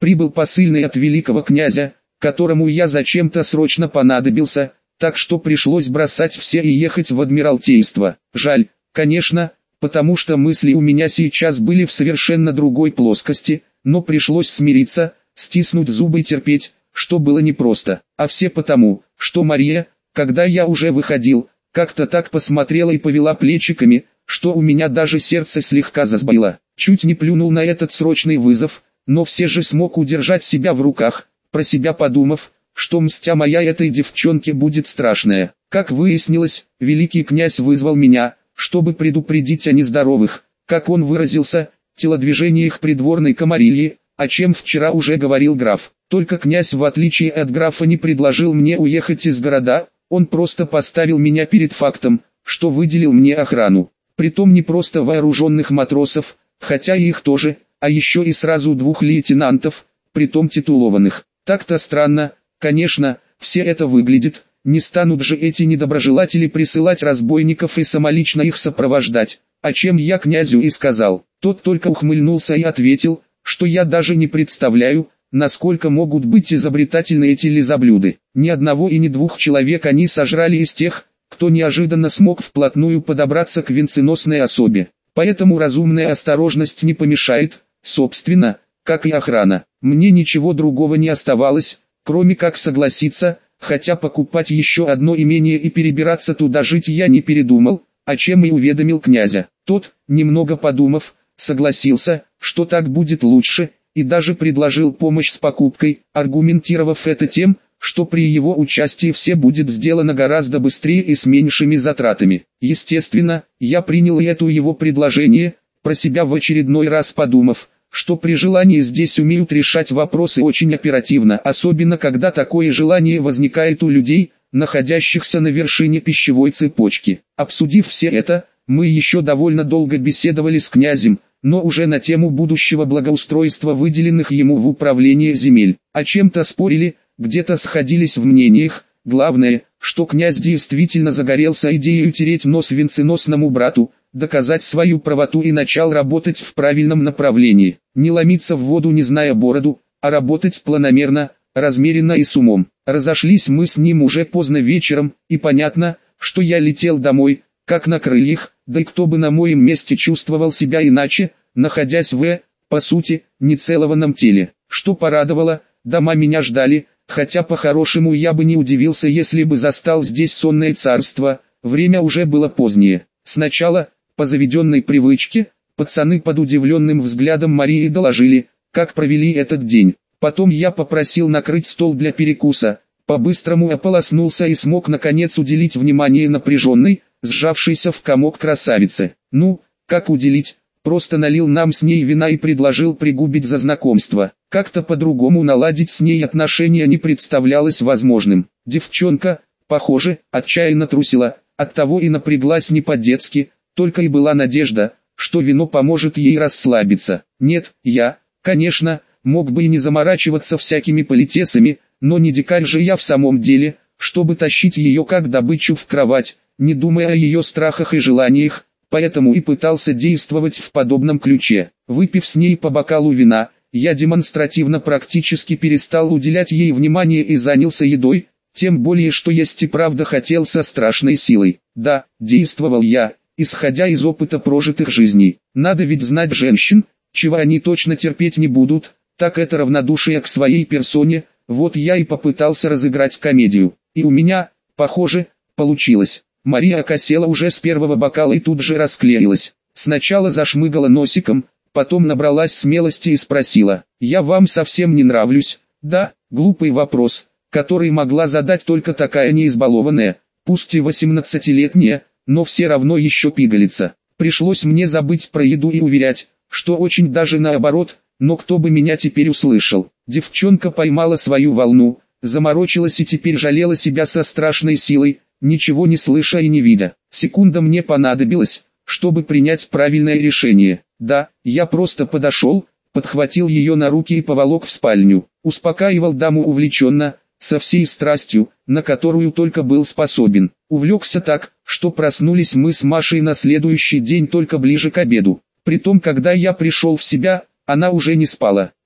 Прибыл посыльный от великого князя, которому я зачем-то срочно понадобился, так что пришлось бросать все и ехать в Адмиралтейство. Жаль, конечно, потому что мысли у меня сейчас были в совершенно другой плоскости, но пришлось смириться, стиснуть зубы и терпеть, что было непросто. А все потому, что Мария, когда я уже выходил, как-то так посмотрела и повела плечиками, что у меня даже сердце слегка засбоило. Чуть не плюнул на этот срочный вызов, но все же смог удержать себя в руках, про себя подумав, что мстя моя этой девчонке будет страшная. Как выяснилось, великий князь вызвал меня, чтобы предупредить о нездоровых, как он выразился, телодвижениях придворной комарильи, о чем вчера уже говорил граф. Только князь, в отличие от графа, не предложил мне уехать из города, он просто поставил меня перед фактом, что выделил мне охрану. Притом не просто вооруженных матросов, хотя и их тоже, а еще и сразу 2 лейтенантов, притом титулованных. Так-то странно, конечно, все это выглядит, не станут же эти недоброжелатели присылать разбойников и самолично их сопровождать, о чем я князю и сказал. Тот только ухмыльнулся и ответил, что я даже не представляю, насколько могут быть изобретательны эти лизоблюды. Ни одного и ни 2 человек они сожрали из тех, кто неожиданно смог вплотную подобраться к венценосной особе. Поэтому разумная осторожность не помешает, собственно, как и охрана. Мне ничего другого не оставалось, кроме как согласиться, хотя покупать еще одно имение и перебираться туда жить я не передумал, о чем и уведомил князя. Тот, немного подумав, согласился, что так будет лучше, и даже предложил помощь с покупкой, аргументировав это тем, что при его участии все будет сделано гораздо быстрее и с меньшими затратами. Естественно, я принял и это его предложение, про себя в очередной раз подумав, что при желании здесь умеют решать вопросы очень оперативно, особенно когда такое желание возникает у людей, находящихся на вершине пищевой цепочки. Обсудив все это, мы еще довольно долго беседовали с князем, но уже на тему будущего благоустройства выделенных ему в управление земель. О чем-то спорили, где-то сходились в мнениях. Главное, что князь действительно загорелся идеей утереть нос венценосному брату, доказать свою правоту и начал работать в правильном направлении. Не ломиться в воду, не зная бороду, а работать планомерно, размеренно и с умом. Разошлись мы с ним уже поздно вечером, и понятно, что я летел домой, как на крыльях, да и кто бы на моем месте чувствовал себя иначе, находясь по сути, нецелованном теле. Что порадовало, дома меня ждали, хотя по-хорошему я бы не удивился, если бы застал здесь сонное царство, время уже было позднее. Сначала, по заведенной привычке, пацаны под удивленным взглядом Марии доложили, как провели этот день. Потом я попросил накрыть стол для перекуса, по-быстрому ополоснулся и смог наконец уделить внимание напряженной, сжавшейся в комок красавице. Ну, как уделить, просто налил нам с ней вина и предложил пригубить за знакомство. Как-то по-другому наладить с ней отношения не представлялось возможным. Девчонка, похоже, отчаянно трусила, оттого и напряглась не по-детски, только и была надежда, что вино поможет ей расслабиться. Нет, я, конечно, мог бы и не заморачиваться всякими политесами, но не дикарь же я в самом деле, чтобы тащить ее как добычу в кровать, не думая о ее страхах и желаниях, поэтому и пытался действовать в подобном ключе. Выпив с ней по бокалу вина, я демонстративно практически перестал уделять ей внимание и занялся едой, тем более что есть и правда хотел со страшной силой. Да, действовал я, исходя из опыта прожитых жизней. Надо ведь знать женщин, чего они точно терпеть не будут, так это равнодушие к своей персоне, вот я и попытался разыграть комедию. И у меня, похоже, получилось. Мария окосела уже с первого бокала и тут же расклеилась. Сначала зашмыгала носиком, потом набралась смелости и спросила: «Я вам совсем не нравлюсь?» Да, глупый вопрос, который могла задать только такая неизбалованная, пусть и 18-летняя, но все равно еще пигалица. Пришлось мне забыть про еду и уверять, что очень даже наоборот, но кто бы меня теперь услышал. Девчонка поймала свою волну, заморочилась и теперь жалела себя со страшной силой, ничего не слыша и не видя. Секунда мне понадобилась, чтобы принять правильное решение. Да, я просто подошел, подхватил ее на руки и поволок в спальню. Успокаивал даму увлеченно, со всей страстью, на которую только был способен. Увлекся так, что проснулись мы с Машей на следующий день только ближе к обеду. Притом, когда я пришел в себя, она уже не спала.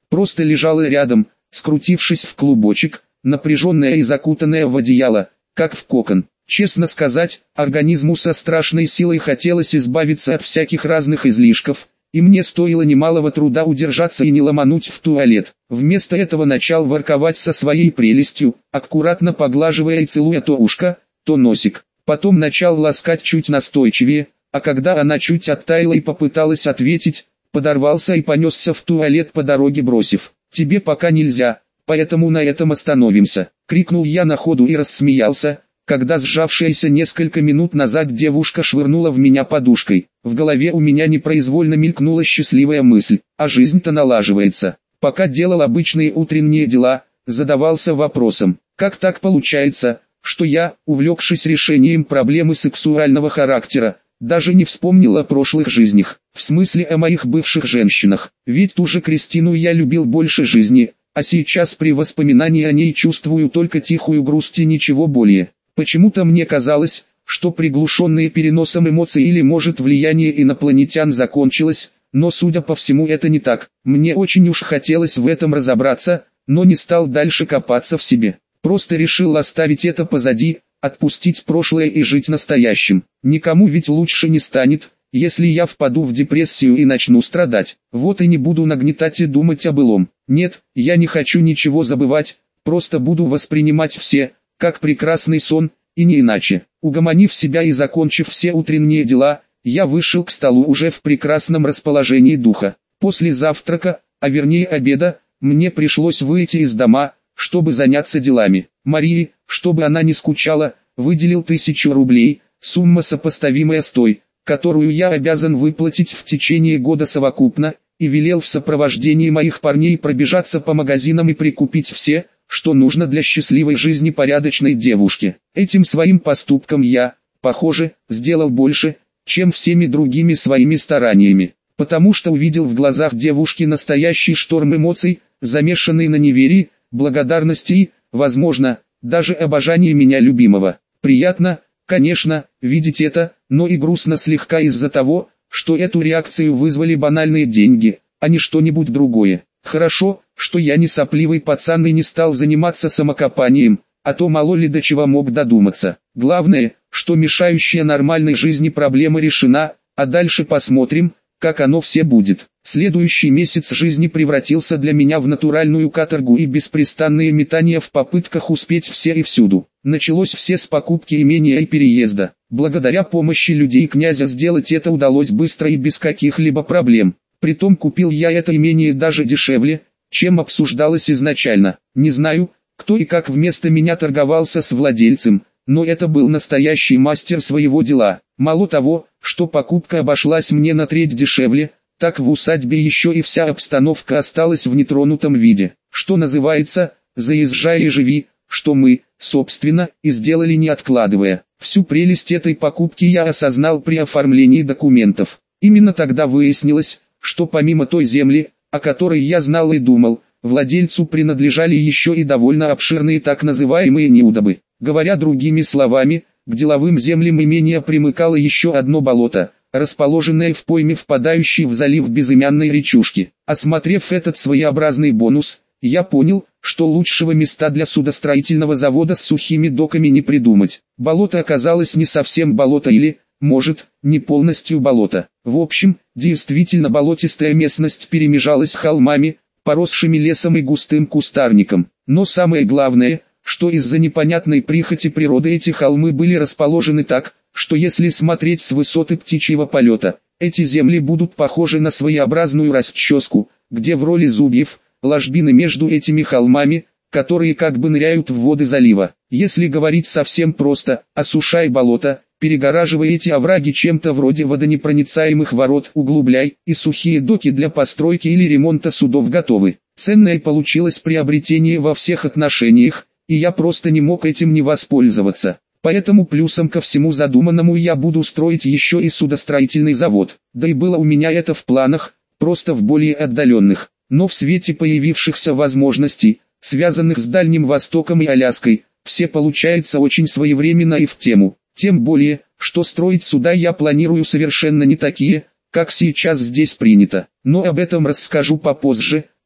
Просто лежала рядом, скрутившись в клубочек, напряженная и закутанная в одеяло, как в кокон. Честно сказать, организму со страшной силой хотелось избавиться от всяких разных излишков, и мне стоило немалого труда удержаться и не ломануть в туалет. Вместо этого начал ворковать со своей прелестью, аккуратно поглаживая и целуя то ушко, то носик. Потом начал ласкать чуть настойчивее, а когда она чуть оттаяла и попыталась ответить, подорвался и понесся в туалет по дороге, бросив: «Тебе пока нельзя, поэтому на этом остановимся», — крикнул я на ходу и рассмеялся, когда сжавшаяся несколько минут назад девушка швырнула в меня подушкой. В голове у меня непроизвольно мелькнула счастливая мысль: а жизнь-то налаживается. Пока делал обычные утренние дела, задавался вопросом: как так получается, что я, увлекшись решением проблемы сексуального характера, даже не вспомнил о прошлых жизнях, в смысле о моих бывших женщинах. Ведь ту же Кристину я любил больше жизни, а сейчас при воспоминании о ней чувствую только тихую грусть и ничего более. Почему-то мне казалось, что приглушенные переносом эмоций или может влияние инопланетян закончилось, но судя по всему это не так. Мне очень уж хотелось в этом разобраться, но не стал дальше копаться в себе. Просто решил оставить это позади, отпустить прошлое и жить настоящим. Никому ведь лучше не станет, если я впаду в депрессию и начну страдать. Вот и не буду нагнетать и думать о былом. Нет, я не хочу ничего забывать, просто буду воспринимать все, как прекрасный сон, и не иначе. Угомонив себя и закончив все утренние дела, я вышел к столу уже в прекрасном расположении духа. После завтрака, а вернее обеда, мне пришлось выйти из дома, чтобы заняться делами. Марии, чтобы она не скучала, выделил 1000 рублей, сумма сопоставимая с той, которую я обязан выплатить в течение года совокупно, и велел в сопровождении моих парней пробежаться по магазинам и прикупить все, что нужно для счастливой жизни порядочной девушки. Этим своим поступком я, похоже, сделал больше, чем всеми другими своими стараниями, потому что увидел в глазах девушки настоящий шторм эмоций, замешанный на неверии, благодарности и, возможно, даже обожании меня любимого. Приятно, конечно, видеть это, но и грустно слегка из-за того, что эту реакцию вызвали банальные деньги, а не что-нибудь другое. Хорошо, что я не сопливый пацан и не стал заниматься самокопанием, а то мало ли до чего мог додуматься. Главное, что мешающая нормальной жизни проблема решена, а дальше посмотрим, как оно все будет. Следующий месяц жизни превратился для меня в натуральную каторгу и беспрестанные метания в попытках успеть все и всюду. Началось все с покупки имения и переезда. Благодаря помощи людей князя сделать это удалось быстро и без каких-либо проблем. Притом купил я это имение даже дешевле, чем обсуждалось изначально. Не знаю, кто и как вместо меня торговался с владельцем, но это был настоящий мастер своего дела. Мало того, что покупка обошлась мне на треть дешевле, так в усадьбе еще и вся обстановка осталась в нетронутом виде. Что называется, заезжай и живи, что мы, собственно, и сделали не откладывая. Всю прелесть этой покупки я осознал при оформлении документов. Именно тогда выяснилось, что помимо той земли, о которой я знал и думал, владельцу принадлежали еще и довольно обширные так называемые неудобы. Говоря другими словами, к деловым землям имения примыкало еще одно болото, расположенное в пойме впадающей в залив безымянной речушки. Осмотрев этот своеобразный бонус, я понял, что лучшего места для судостроительного завода с сухими доками не придумать. Болото оказалось не совсем болото или, может, не полностью болото. В общем, действительно болотистая местность перемежалась холмами, поросшими лесом и густым кустарником. Но самое главное, что из-за непонятной прихоти природы эти холмы были расположены так, что если смотреть с высоты птичьего полета, эти земли будут похожи на своеобразную расческу, где в роли зубьев, ложбины между этими холмами, которые как бы ныряют в воды залива. Если говорить совсем просто, осушай болото, перегораживай эти овраги чем-то вроде водонепроницаемых ворот, углубляй, и сухие доки для постройки или ремонта судов готовы. Ценное получилось приобретение во всех отношениях, и я просто не мог этим не воспользоваться. Поэтому плюсом ко всему задуманному я буду строить еще и судостроительный завод. Да и было у меня это в планах, просто в более отдаленных. Но в свете появившихся возможностей, связанных с Дальним Востоком и Аляской, все получается очень своевременно и в тему. Тем более, что строить суда я планирую совершенно не такие, как сейчас здесь принято. Но об этом расскажу попозже.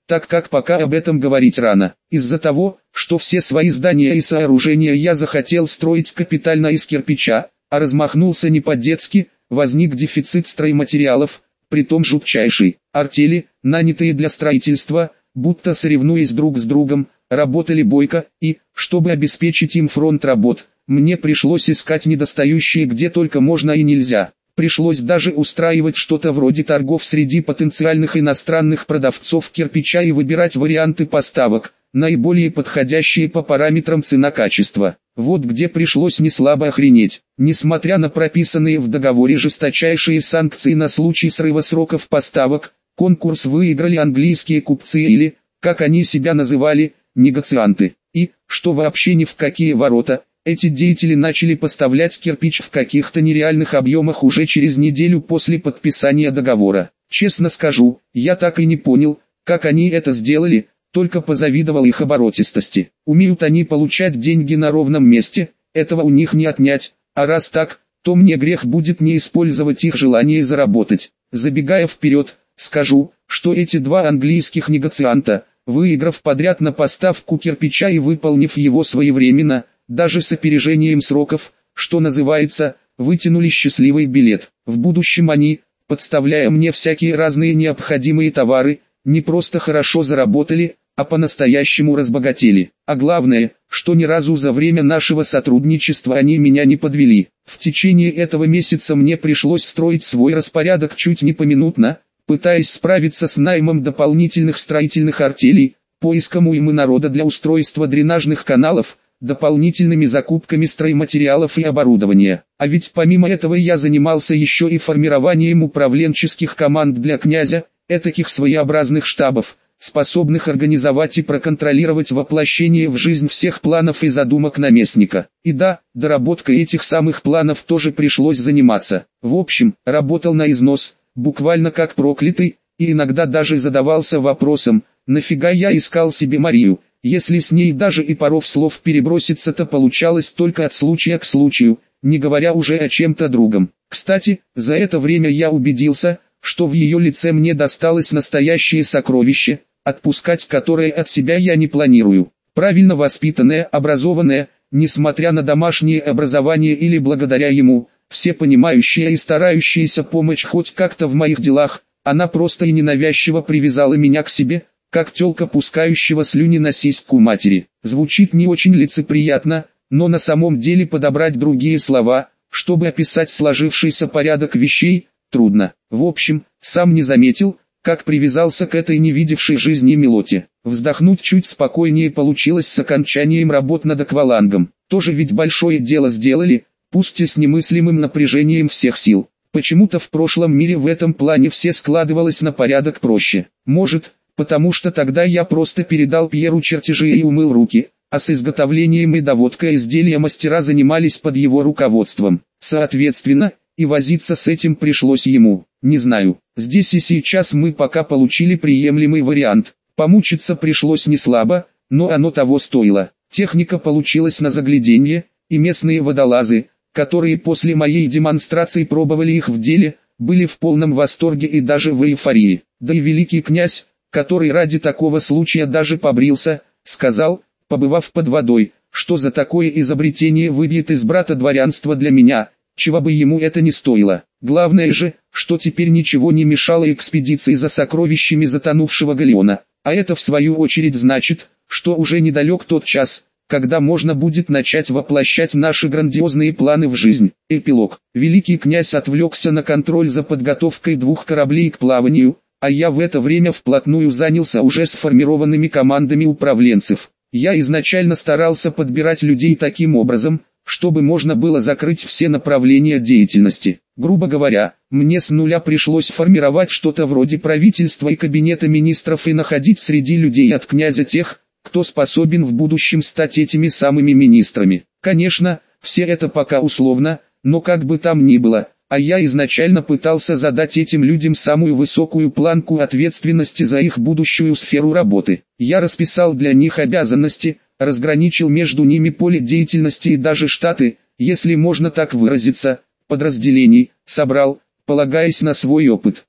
так как пока об этом говорить рано. Из-за того, что все свои здания и сооружения я захотел строить капитально из кирпича, а размахнулся не по-детски, возник дефицит стройматериалов, притом жутчайший. Артели, нанятые для строительства, будто соревнуясь друг с другом, работали бойко, и, чтобы обеспечить им фронт работ, мне пришлось искать недостающие где только можно и нельзя. Пришлось даже устраивать что-то вроде торгов среди потенциальных иностранных продавцов кирпича и выбирать варианты поставок, наиболее подходящие по параметрам цена-качество. Вот где пришлось неслабо охренеть. Несмотря на прописанные в договоре жесточайшие санкции на случай срыва сроков поставок, конкурс выиграли английские купцы или, как они себя называли, негацианты. И, что вообще ни в какие ворота, эти деятели начали поставлять кирпич в каких-то нереальных объемах уже через неделю после подписания договора. Честно скажу, я так и не понял, как они это сделали, только позавидовал их оборотистости. Умеют они получать деньги на ровном месте, этого у них не отнять, а раз так, то мне грех будет не использовать их желание заработать. Забегая вперед, скажу, что эти два английских негацианта, выиграв подряд на поставку кирпича и выполнив его своевременно, даже с опережением сроков, что называется, вытянули счастливый билет. В будущем они, подставляя мне всякие разные необходимые товары, не просто хорошо заработали, а по-настоящему разбогатели. А главное, что ни разу за время нашего сотрудничества они меня не подвели. В течение этого месяца мне пришлось строить свой распорядок чуть не поминутно, пытаясь справиться с наймом дополнительных строительных артелей, поиском уймы народа для устройства дренажных каналов, дополнительными закупками стройматериалов и оборудования. А ведь помимо этого я занимался еще и формированием управленческих команд для князя, этаких своеобразных штабов, способных организовать и проконтролировать воплощение в жизнь всех планов и задумок наместника. И да, доработкой этих самых планов тоже пришлось заниматься. В общем, работал на износ, буквально как проклятый, и иногда даже задавался вопросом, нафига я искал себе Марию, если с ней даже и паров слов переброситься-то получалось только от случая к случаю, не говоря уже о чем-то другом. Кстати, за это время я убедился, что в ее лице мне досталось настоящее сокровище, отпускать которое от себя я не планирую. Правильно воспитанная, образованная, несмотря на домашнее образование или благодаря ему, всепонимающая и старающаяся помочь хоть как-то в моих делах, она просто и ненавязчиво привязала меня к себе, как тёлка, пускающего слюни на сиську матери. Звучит не очень лицеприятно, но на самом деле подобрать другие слова, чтобы описать сложившийся порядок вещей, трудно. В общем, сам не заметил, как привязался к этой не видевшей жизни Мелоте. Вздохнуть чуть спокойнее получилось с окончанием работ над аквалангом. Тоже ведь большое дело сделали, пусть и с немыслимым напряжением всех сил. Почему-то в прошлом мире в этом плане все складывалось на порядок проще. Может, потому что тогда я просто передал Пьеру чертежи и умыл руки, а с изготовлением и доводкой изделия мастера занимались под его руководством. Соответственно, и возиться с этим пришлось ему. Не знаю, здесь и сейчас мы пока получили приемлемый вариант. Помучиться пришлось не слабо, но оно того стоило. Техника получилась на загляденье, и местные водолазы, которые после моей демонстрации пробовали их в деле, были в полном восторге и даже в эйфории. Да и великий князь, который ради такого случая даже побрился, сказал, побывав под водой, что за такое изобретение выйдет из брата дворянства для меня, чего бы ему это ни стоило. Главное же, что теперь ничего не мешало экспедиции за сокровищами затонувшего галеона, а это в свою очередь значит, что уже недалек тот час, когда можно будет начать воплощать наши грандиозные планы в жизнь. Эпилог. Великий князь отвлекся на контроль за подготовкой 2 кораблей к плаванию, а я в это время вплотную занялся уже сформированными командами управленцев. Я изначально старался подбирать людей таким образом, чтобы можно было закрыть все направления деятельности. Грубо говоря, мне с нуля пришлось формировать что-то вроде правительства и кабинета министров и находить среди людей от князя тех, кто способен в будущем стать этими самыми министрами. Конечно, все это пока условно, но как бы там ни было, а я изначально пытался задать этим людям самую высокую планку ответственности за их будущую сферу работы. Я расписал для них обязанности, разграничил между ними поле деятельности и даже штаты, если можно так выразиться, подразделений, собрал, полагаясь на свой опыт.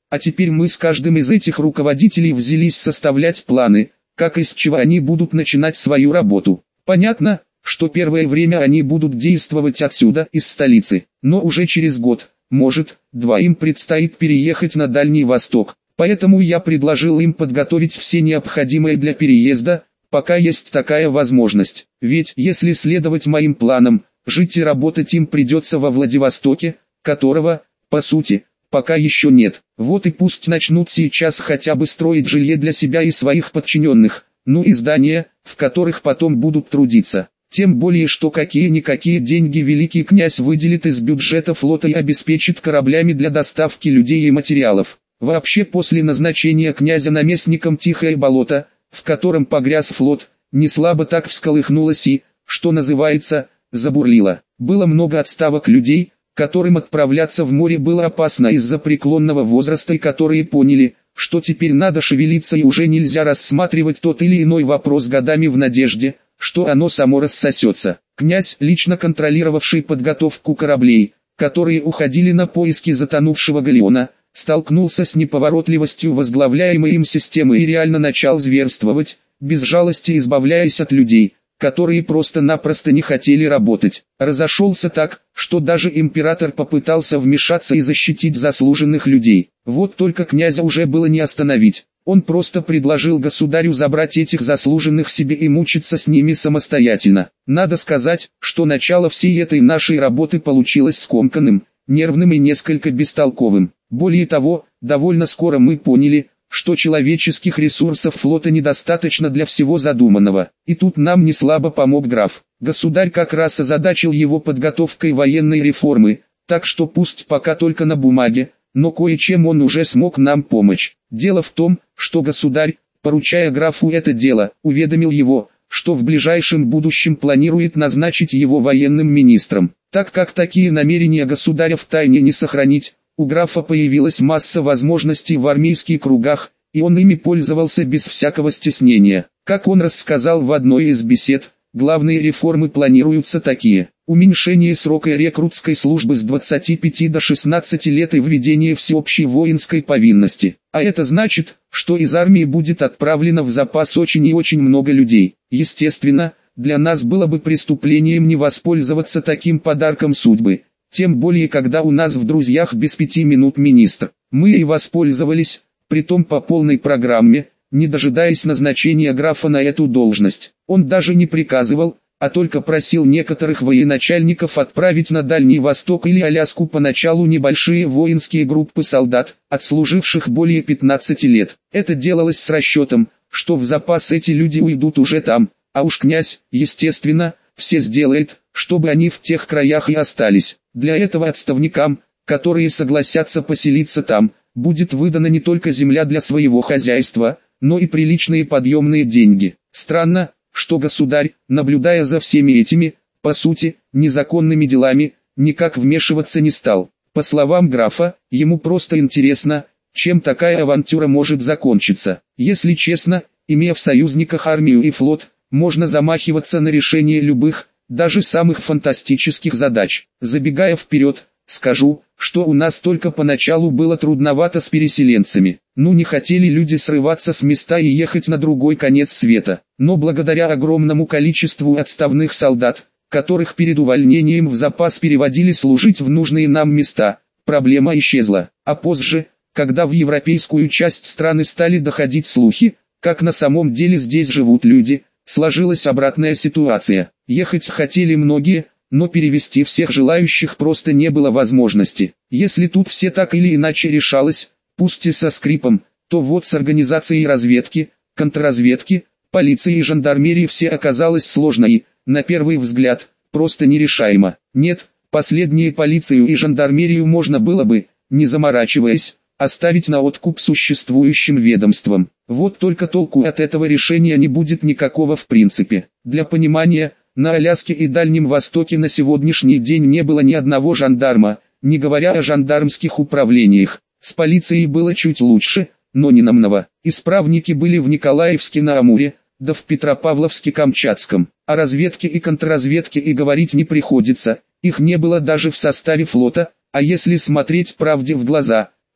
А теперь мы с каждым из этих руководителей взялись составлять планы, как и с чего они будут начинать свою работу. Понятно, что первое время они будут действовать отсюда, из столицы, но уже через год, может, два им предстоит переехать на Дальний Восток. Поэтому я предложил им подготовить все необходимое для переезда, пока есть такая возможность. Ведь, если следовать моим планам, жить и работать им придется во Владивостоке, которого, по сути, пока еще нет. Вот и пусть начнут сейчас хотя бы строить жилье для себя и своих подчиненных, ну и здания, в которых потом будут трудиться. Тем более, что какие-никакие деньги великий князь выделит из бюджета флота и обеспечит кораблями для доставки людей и материалов. Вообще после назначения князя наместником Тихое болото, в котором погряз флот, не слабо так всколыхнулось и, что называется, забурлило. Было много отставок людей, которым отправляться в море было опасно из-за преклонного возраста и которые поняли, что теперь надо шевелиться и уже нельзя рассматривать тот или иной вопрос годами в надежде, что оно само рассосется. Князь, лично контролировавший подготовку кораблей, которые уходили на поиски затонувшего галеона, столкнулся с неповоротливостью возглавляемой им системы и реально начал зверствовать, без жалости избавляясь от людей, которые просто-напросто не хотели работать. Разошелся так, что даже император попытался вмешаться и защитить заслуженных людей. Вот только князя уже было не остановить. Он просто предложил государю забрать этих заслуженных себе и мучиться с ними самостоятельно. Надо сказать, что начало всей этой нашей работы получилось скомканным, нервным и несколько бестолковым. Более того, довольно скоро мы поняли, что человеческих ресурсов флота недостаточно для всего задуманного. И тут нам не слабо помог граф. Государь как раз озадачил его подготовкой военной реформы, так что пусть пока только на бумаге, но кое-чем он уже смог нам помочь. Дело в том, что государь, поручая графу это дело, уведомил его, что в ближайшем будущем планирует назначить его военным министром. Так как такие намерения государя втайне не сохранить, у графа появилась масса возможностей в армейских кругах, и он ими пользовался без всякого стеснения. Как он рассказал в одной из бесед, главные реформы планируются такие: уменьшение срока рекрутской службы с 25 до 16 лет и введение всеобщей воинской повинности. А это значит, что из армии будет отправлено в запас очень и очень много людей. Естественно, для нас было бы преступлением не воспользоваться таким подарком судьбы. Тем более, когда у нас в друзьях без 5 минут министр. Мы и воспользовались, притом по полной программе, не дожидаясь назначения графа на эту должность. Он даже не приказывал, а только просил некоторых военачальников отправить на Дальний Восток или Аляску поначалу небольшие воинские группы солдат, отслуживших более 15 лет. Это делалось с расчетом, что в запас эти люди уйдут уже там, а уж князь, естественно, все сделает, чтобы они в тех краях и остались. Для этого отставникам, которые согласятся поселиться там, будет выдана не только земля для своего хозяйства, но и приличные подъемные деньги. Странно, что государь, наблюдая за всеми этими, по сути, незаконными делами, никак вмешиваться не стал. По словам графа, ему просто интересно, чем такая авантюра может закончиться. Если честно, имея в союзниках армию и флот, можно замахиваться на решение любых, даже самых фантастических задач. Забегая вперед, скажу, что у нас только поначалу было трудновато с переселенцами. Не хотели люди срываться с места и ехать на другой конец света. Но благодаря огромному количеству отставных солдат, которых перед увольнением в запас переводили служить в нужные нам места, проблема исчезла. А позже, когда в европейскую часть страны стали доходить слухи, как на самом деле здесь живут люди, сложилась обратная ситуация. Ехать хотели многие, но перевести всех желающих просто не было возможности. Если тут все так или иначе решалось, пусть и со скрипом, то вот с организацией разведки, контрразведки, полиции и жандармерии все оказалось сложно и, на первый взгляд, просто нерешаемо. Нет, последние полицию и жандармерию можно было бы, не заморачиваясь, оставить на откуп существующим ведомствам. Вот только толку от этого решения не будет никакого в принципе. Для понимания, на Аляске и Дальнем Востоке на сегодняшний день не было ни одного жандарма, не говоря о жандармских управлениях. С полицией было чуть лучше, но не намного. Исправники были в Николаевске на Амуре, да в Петропавловске-Камчатском. О разведке и контрразведке и говорить не приходится, их не было даже в составе флота, а если смотреть правде в глаза,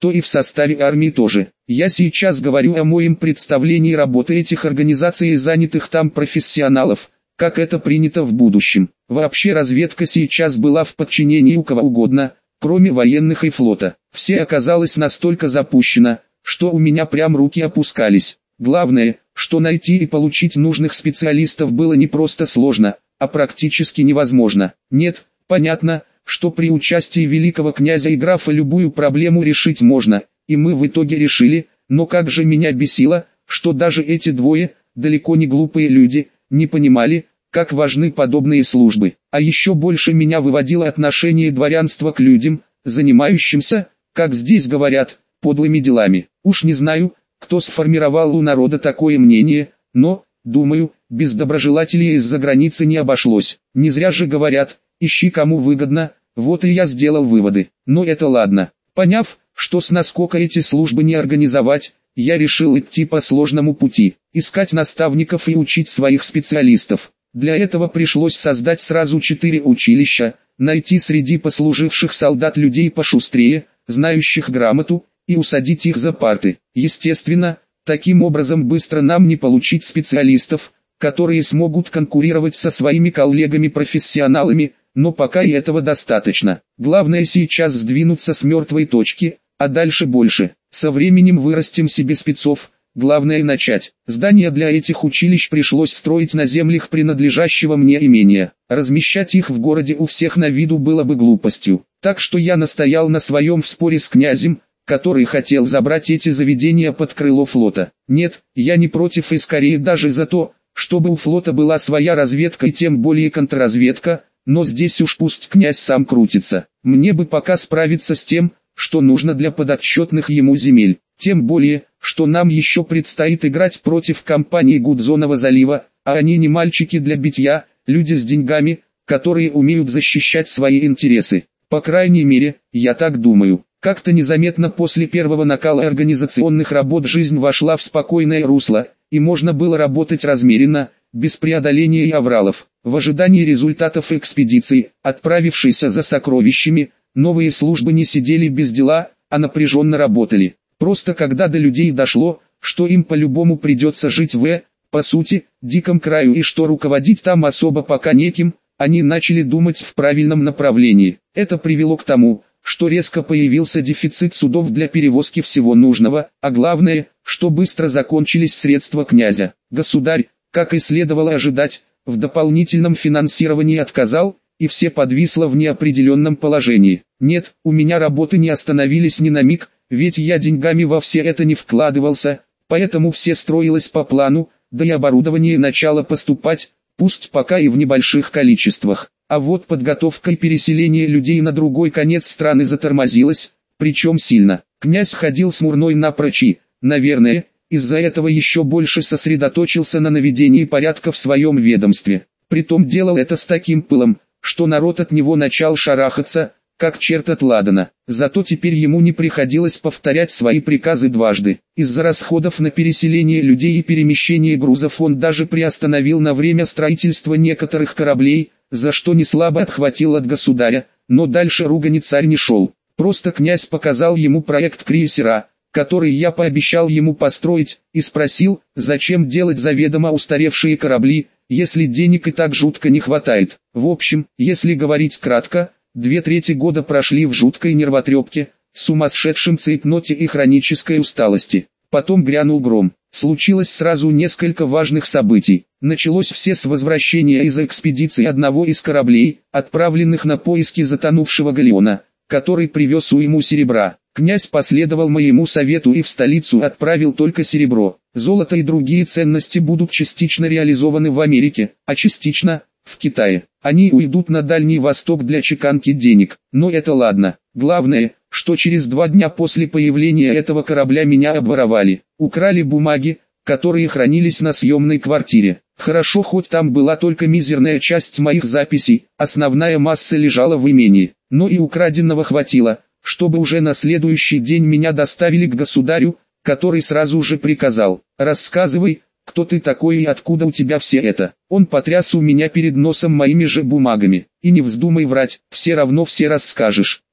то и в составе армии тоже. Я сейчас говорю о моем представлении работы этих организаций и занятых там профессионалов, как это принято в будущем. Вообще разведка сейчас была в подчинении у кого угодно, кроме военных и флота. Все оказалось настолько запущено, что у меня прям руки опускались. Главное, что найти и получить нужных специалистов было не просто сложно, а практически невозможно. Нет, понятно, что при участии великого князя и графа любую проблему решить можно, и мы в итоге решили, но как же меня бесило, что даже эти двое, далеко не глупые люди, не понимали, как важны подобные службы. А еще больше меня выводило отношение дворянства к людям, занимающимся, как здесь говорят, подлыми делами. Уж не знаю, кто сформировал у народа такое мнение, но, думаю, без доброжелателей из-за границы не обошлось. Не зря же говорят, ищи кому выгодно, вот и я сделал выводы. Но это ладно. Поняв, что с наскока эти службы не организовать, я решил идти по сложному пути, искать наставников и учить своих специалистов. Для этого пришлось создать сразу 4 училища, найти среди послуживших солдат людей пошустрее, знающих грамоту, и усадить их за парты. Естественно, таким образом быстро нам не получить специалистов, которые смогут конкурировать со своими коллегами-профессионалами, но пока и этого достаточно. Главное сейчас сдвинуться с мертвой точки, а дальше больше. Со временем вырастим себе спецов, главное начать. Здания для этих училищ пришлось строить на землях принадлежащего мне имения. Размещать их в городе у всех на виду было бы глупостью. Так что я настоял на своем в споре с князем, который хотел забрать эти заведения под крыло флота. Нет, я не против и скорее даже за то, чтобы у флота была своя разведка и тем более контрразведка, но здесь уж пусть князь сам крутится. Мне бы пока справиться с тем, что нужно для подотчетных ему земель. Тем более, что нам еще предстоит играть против компании Гудзонова залива, а они не мальчики для битья, люди с деньгами, которые умеют защищать свои интересы. По крайней мере, я так думаю. Как-то незаметно после первого накала организационных работ жизнь вошла в спокойное русло, и можно было работать размеренно, без преодоления и авралов. В ожидании результатов экспедиции, отправившейся за сокровищами, новые службы не сидели без дела, а напряженно работали. Просто когда до людей дошло, что им по-любому придется жить по сути, диком краю и что руководить там особо пока неким, они начали думать в правильном направлении. Это привело к тому, что резко появился дефицит судов для перевозки всего нужного, а главное, что быстро закончились средства князя. Государь, как и следовало ожидать, в дополнительном финансировании отказал, и все подвисло в неопределенном положении. Нет, у меня работы не остановились ни на миг, ведь я деньгами во все это не вкладывался, поэтому все строилось по плану, да и оборудование начало поступать, пусть пока и в небольших количествах. А вот подготовка и переселение людей на другой конец страны затормозилась, причем сильно. Князь ходил смурной напрочь и, наверное, из-за этого еще больше сосредоточился на наведении порядка в своем ведомстве. Притом делал это с таким пылом, что народ от него начал шарахаться, как черт от ладана. Зато теперь ему не приходилось повторять свои приказы дважды. Из-за расходов на переселение людей и перемещение грузов он даже приостановил на время строительство некоторых кораблей, за что неслабо отхватил от государя, но дальше ругани царь не шел. Просто князь показал ему проект крейсера, который я пообещал ему построить, и спросил, зачем делать заведомо устаревшие корабли, если денег и так жутко не хватает. В общем, если говорить кратко, 2/3 года прошли в жуткой нервотрепке, сумасшедшем цейтноте и хронической усталости. Потом грянул гром. Случилось сразу несколько важных событий. Началось все с возвращения из экспедиции одного из кораблей, отправленных на поиски затонувшего галеона, который привез уйму серебра. Князь последовал моему совету и в столицу отправил только серебро. Золото и другие ценности будут частично реализованы в Америке, а частично в Китае. Они уйдут на Дальний Восток для чеканки денег, но это ладно. Главное, что через 2 дня после появления этого корабля меня обворовали. Украли бумаги, которые хранились на съемной квартире. Хорошо, хоть там была только мизерная часть моих записей, основная масса лежала в имении. Но и украденного хватило, чтобы уже на следующий день меня доставили к государю, который сразу же приказал: «Рассказывай, кто ты такой и откуда у тебя все это». Он потряс у меня перед носом моими же бумагами. «И не вздумай врать, все равно все расскажешь.